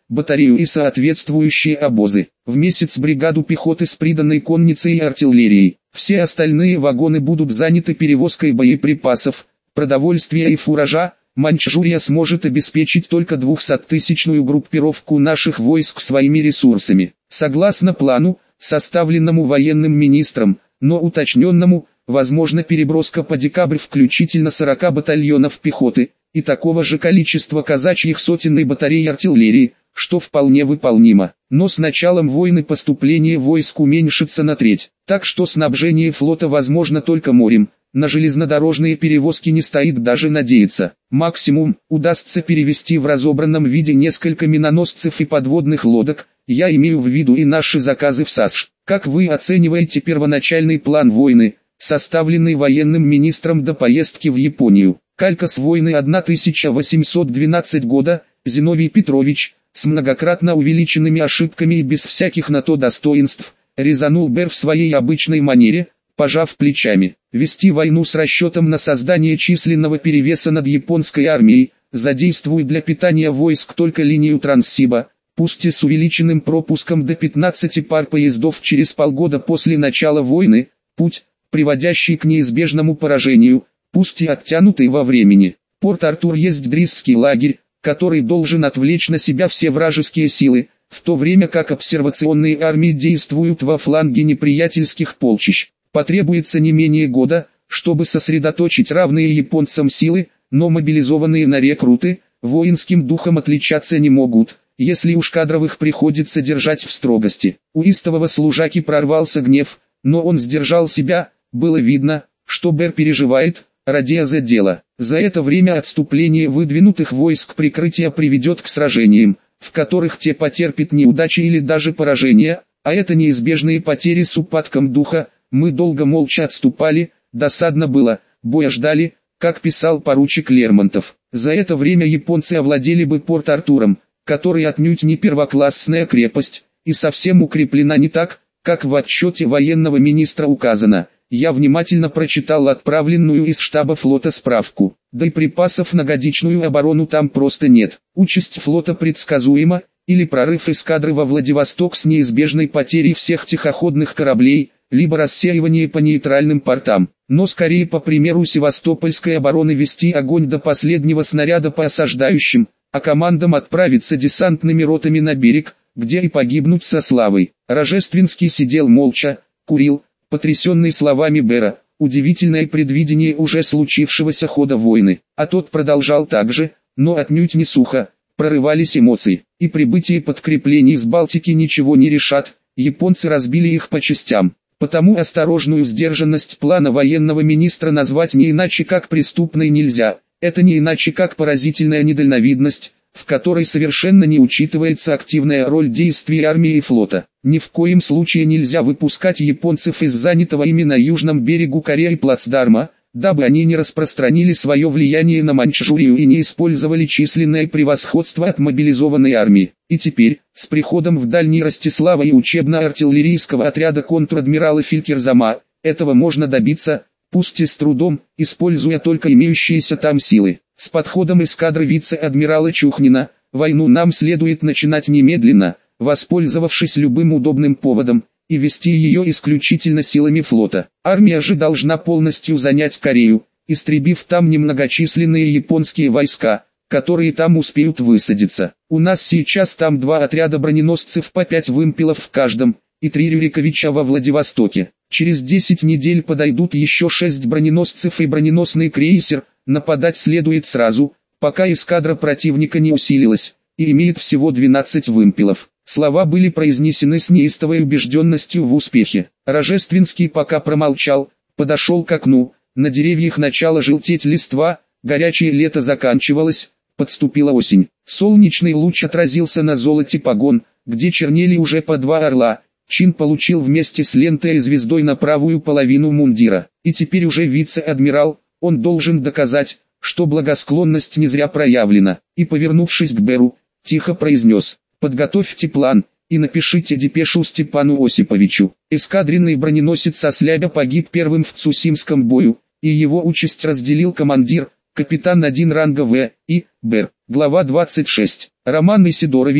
батарею и соответствующие обозы. В месяц бригаду пехоты с приданной конницей и артиллерией. Все остальные вагоны будут заняты перевозкой боеприпасов, продовольствия и фуража. Маньчжурия сможет обеспечить только двухсоттысячную группировку наших войск своими ресурсами. Согласно плану, составленному военным министром, но уточненному, возможно переброска по декабрь включительно сорока батальонов пехоты и такого же количества казачьих сотенной батареи артиллерии, что вполне выполнимо. Но с началом войны поступление войск уменьшится на треть, так что снабжение флота возможно только морем. На железнодорожные перевозки не стоит даже надеяться. Максимум, удастся перевести в разобранном виде несколько миноносцев и подводных лодок, я имею в виду и наши заказы в САСШ. Как вы оцениваете первоначальный план войны, составленный военным министром до поездки в Японию? Калька с войны тысяча восемьсот двенадцатого года, Зиновий Петрович, с многократно увеличенными ошибками и без всяких на то достоинств, резанул Бер в своей обычной манере, пожав плечами. Вести войну с расчетом на создание численного перевеса над японской армией, задействуя для питания войск только линию Транссиба, пусть и с увеличенным пропуском до пятнадцати пар поездов через полгода после начала войны, путь, приводящий к неизбежному поражению, пусть и оттянутый во времени. Порт-Артур есть Брестский лагерь, который должен отвлечь на себя все вражеские силы, в то время как обсервационные армии действуют во фланге неприятельских полчищ. Потребуется не менее года, чтобы сосредоточить равные японцам силы, но мобилизованные на рекруты, воинским духом отличаться не могут, если уж кадровых приходится держать в строгости. У истового служаки прорвался гнев, но он сдержал себя, было видно, что Бер переживает, радея за дело. За это время отступление выдвинутых войск прикрытия приведет к сражениям, в которых те потерпят неудачи или даже поражение, а это неизбежные потери с упадком духа. Мы долго молча отступали, досадно было, боя ждали, как писал поручик Лермонтов. За это время японцы овладели бы Порт-Артуром, который отнюдь не первоклассная крепость, и совсем укреплена не так, как в отчете военного министра указано. Я внимательно прочитал отправленную из штаба флота справку. Да и припасов на годичную оборону там просто нет. Участь флота предсказуема, или прорыв эскадры во Владивосток с неизбежной потерей всех тихоходных кораблей, либо рассеивание по нейтральным портам, но скорее по примеру Севастопольской обороны вести огонь до последнего снаряда по осаждающим, а командам отправиться десантными ротами на берег, где и погибнуть со славой. Рожественский сидел молча, курил, потрясенный словами Бера, удивительное предвидение уже случившегося хода войны, а тот продолжал так же, но отнюдь не сухо, прорывались эмоции, и прибытие подкреплений с Балтики ничего не решат, японцы разбили их по частям. Потому осторожную сдержанность плана военного министра назвать не иначе как преступной нельзя, это не иначе как поразительная недальновидность, в которой совершенно не учитывается активная роль действий армии и флота. Ни в коем случае нельзя выпускать японцев из занятого ими на южном берегу Кореи плацдарма, дабы они не распространили свое влияние на Маньчжурию и не использовали численное превосходство от мобилизованной армии. И теперь, с приходом в Дальний Ростислава и учебно-артиллерийского отряда контр-адмирала Филькерзама, этого можно добиться, пусть и с трудом, используя только имеющиеся там силы. С подходом эскадры вице-адмирала Чухнина, войну нам следует начинать немедленно, воспользовавшись любым удобным поводом, и вести ее исключительно силами флота. Армия же должна полностью занять Корею, истребив там немногочисленные японские войска, которые там успеют высадиться. У нас сейчас там два отряда броненосцев по пять вымпелов в каждом, и три Рюриковича во Владивостоке. Через десять недель подойдут еще шесть броненосцев и броненосный крейсер, нападать следует сразу, пока эскадра противника не усилилась, и имеет всего двенадцать вымпелов. Слова были произнесены с неистовой убежденностью в успехе. Рожественский пока промолчал, подошел к окну, на деревьях начало желтеть листва, горячее лето заканчивалось, подступила осень. Солнечный луч отразился на золоте погон, где чернели уже по два орла. Чин получил вместе с лентой и звездой на правую половину мундира. И теперь уже вице-адмирал, он должен доказать, что благосклонность не зря проявлена. И повернувшись к Беру, тихо произнес: «Подготовьте план, и напишите депешу Степану Осиповичу». Эскадренный броненосец Ослябя погиб первым в Цусимском бою, и его участь разделил командир, капитан один ранга В. И. Бер. Глава двадцать шесть. Роман Исидорович,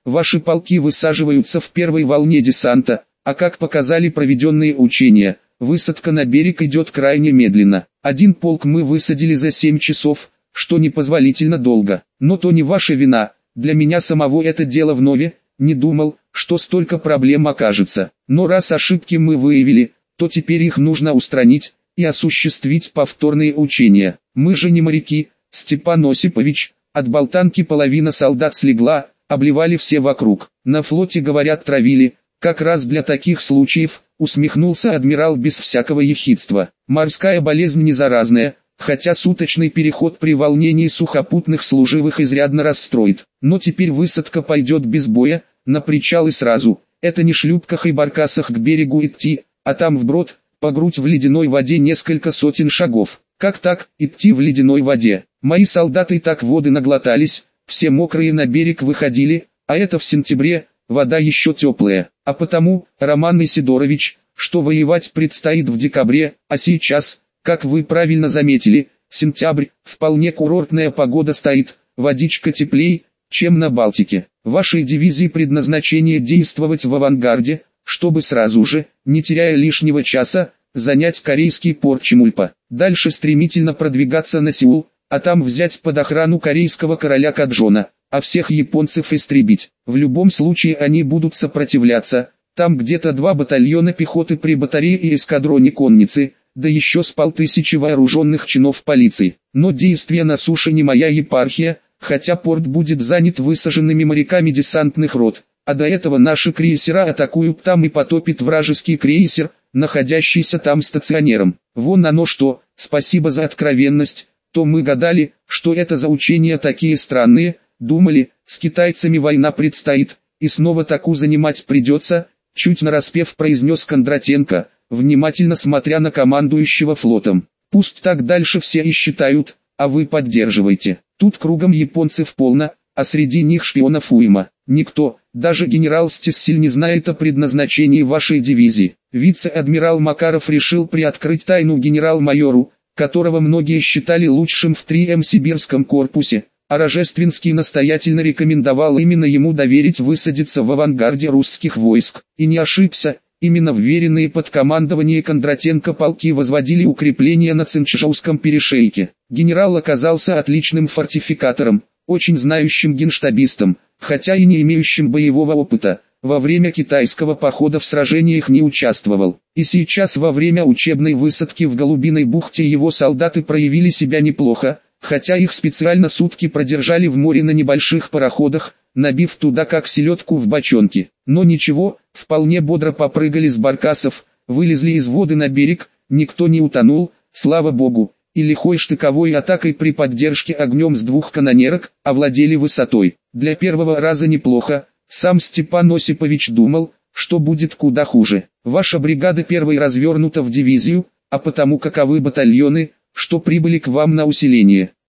Ваши полки высаживаются в первой волне десанта, а как показали проведенные учения, высадка на берег идет крайне медленно. Один полк мы высадили за семь часов, что непозволительно долго. Но то не ваша вина, для меня самого это дело вновь, не думал, что столько проблем окажется. Но раз ошибки мы выявили, то теперь их нужно устранить и осуществить повторные учения. Мы же не моряки, Степан Осипович, от болтанки половина солдат слегла, обливали все вокруг. На флоте, говорят, травили, как раз для таких случаев, усмехнулся адмирал без всякого ехидства. Морская болезнь не заразная, хотя суточный переход при волнении сухопутных служивых изрядно расстроит. Но теперь высадка пойдет без боя, на причал и сразу. Это не шлюпках и баркасах к берегу идти, а там вброд, по грудь в ледяной воде несколько сотен шагов. Как так, идти в ледяной воде? Мои солдаты так воды наглотались, все мокрые на берег выходили, а это в сентябре, вода еще теплая. А потому, Роман Исидорович, что воевать предстоит в декабре, а сейчас, как вы правильно заметили, сентябрь, вполне курортная погода стоит, водичка теплей, чем на Балтике. Вашей дивизии предназначение действовать в авангарде, чтобы сразу же, не теряя лишнего часа, занять корейский порт Чемульпа. Дальше стремительно продвигаться на Сеул, а там взять под охрану корейского короля Каджона, а всех японцев истребить. В любом случае они будут сопротивляться, там где-то два батальона пехоты при батарее и эскадроне конницы, да еще с полтысячи вооруженных чинов полиции. Но действия на суше не моя епархия, хотя порт будет занят высаженными моряками десантных рот, а до этого наши крейсера атакуют там и потопит вражеский крейсер, находящийся там стационером. Вон оно что, спасибо за откровенность, то мы гадали, что это за учения такие странные, думали, с китайцами война предстоит, и снова таку занимать придется, чуть нараспев произнес Кондратенко, внимательно смотря на командующего флотом. Пусть так дальше все и считают, а вы поддерживайте. Тут кругом японцев полно, а среди них шпионов уйма. Никто, даже генерал Стессиль не знает о предназначении вашей дивизии. Вице-адмирал Макаров решил приоткрыть тайну генерал-майору, которого многие считали лучшим в три эм сибирском корпусе, а Рожественский настоятельно рекомендовал именно ему доверить высадиться в авангарде русских войск. И не ошибся, именно вверенные под командование Кондратенко полки возводили укрепления на Цинчжоуском перешейке. Генерал оказался отличным фортификатором, очень знающим генштабистом, хотя и не имеющим боевого опыта. Во время китайского похода в сражениях не участвовал. И сейчас во время учебной высадки в Голубиной бухте его солдаты проявили себя неплохо, хотя их специально сутки продержали в море на небольших пароходах, набив туда как селедку в бочонке. Но ничего, вполне бодро попрыгали с баркасов, вылезли из воды на берег, никто не утонул, слава богу, и лихой штыковой атакой при поддержке огнем с двух канонерок овладели высотой. Для первого раза неплохо. Сам Степан Осипович думал, что будет куда хуже. Ваша бригада первой развернута в дивизию, а потому каковы батальоны, что прибыли к вам на усиление.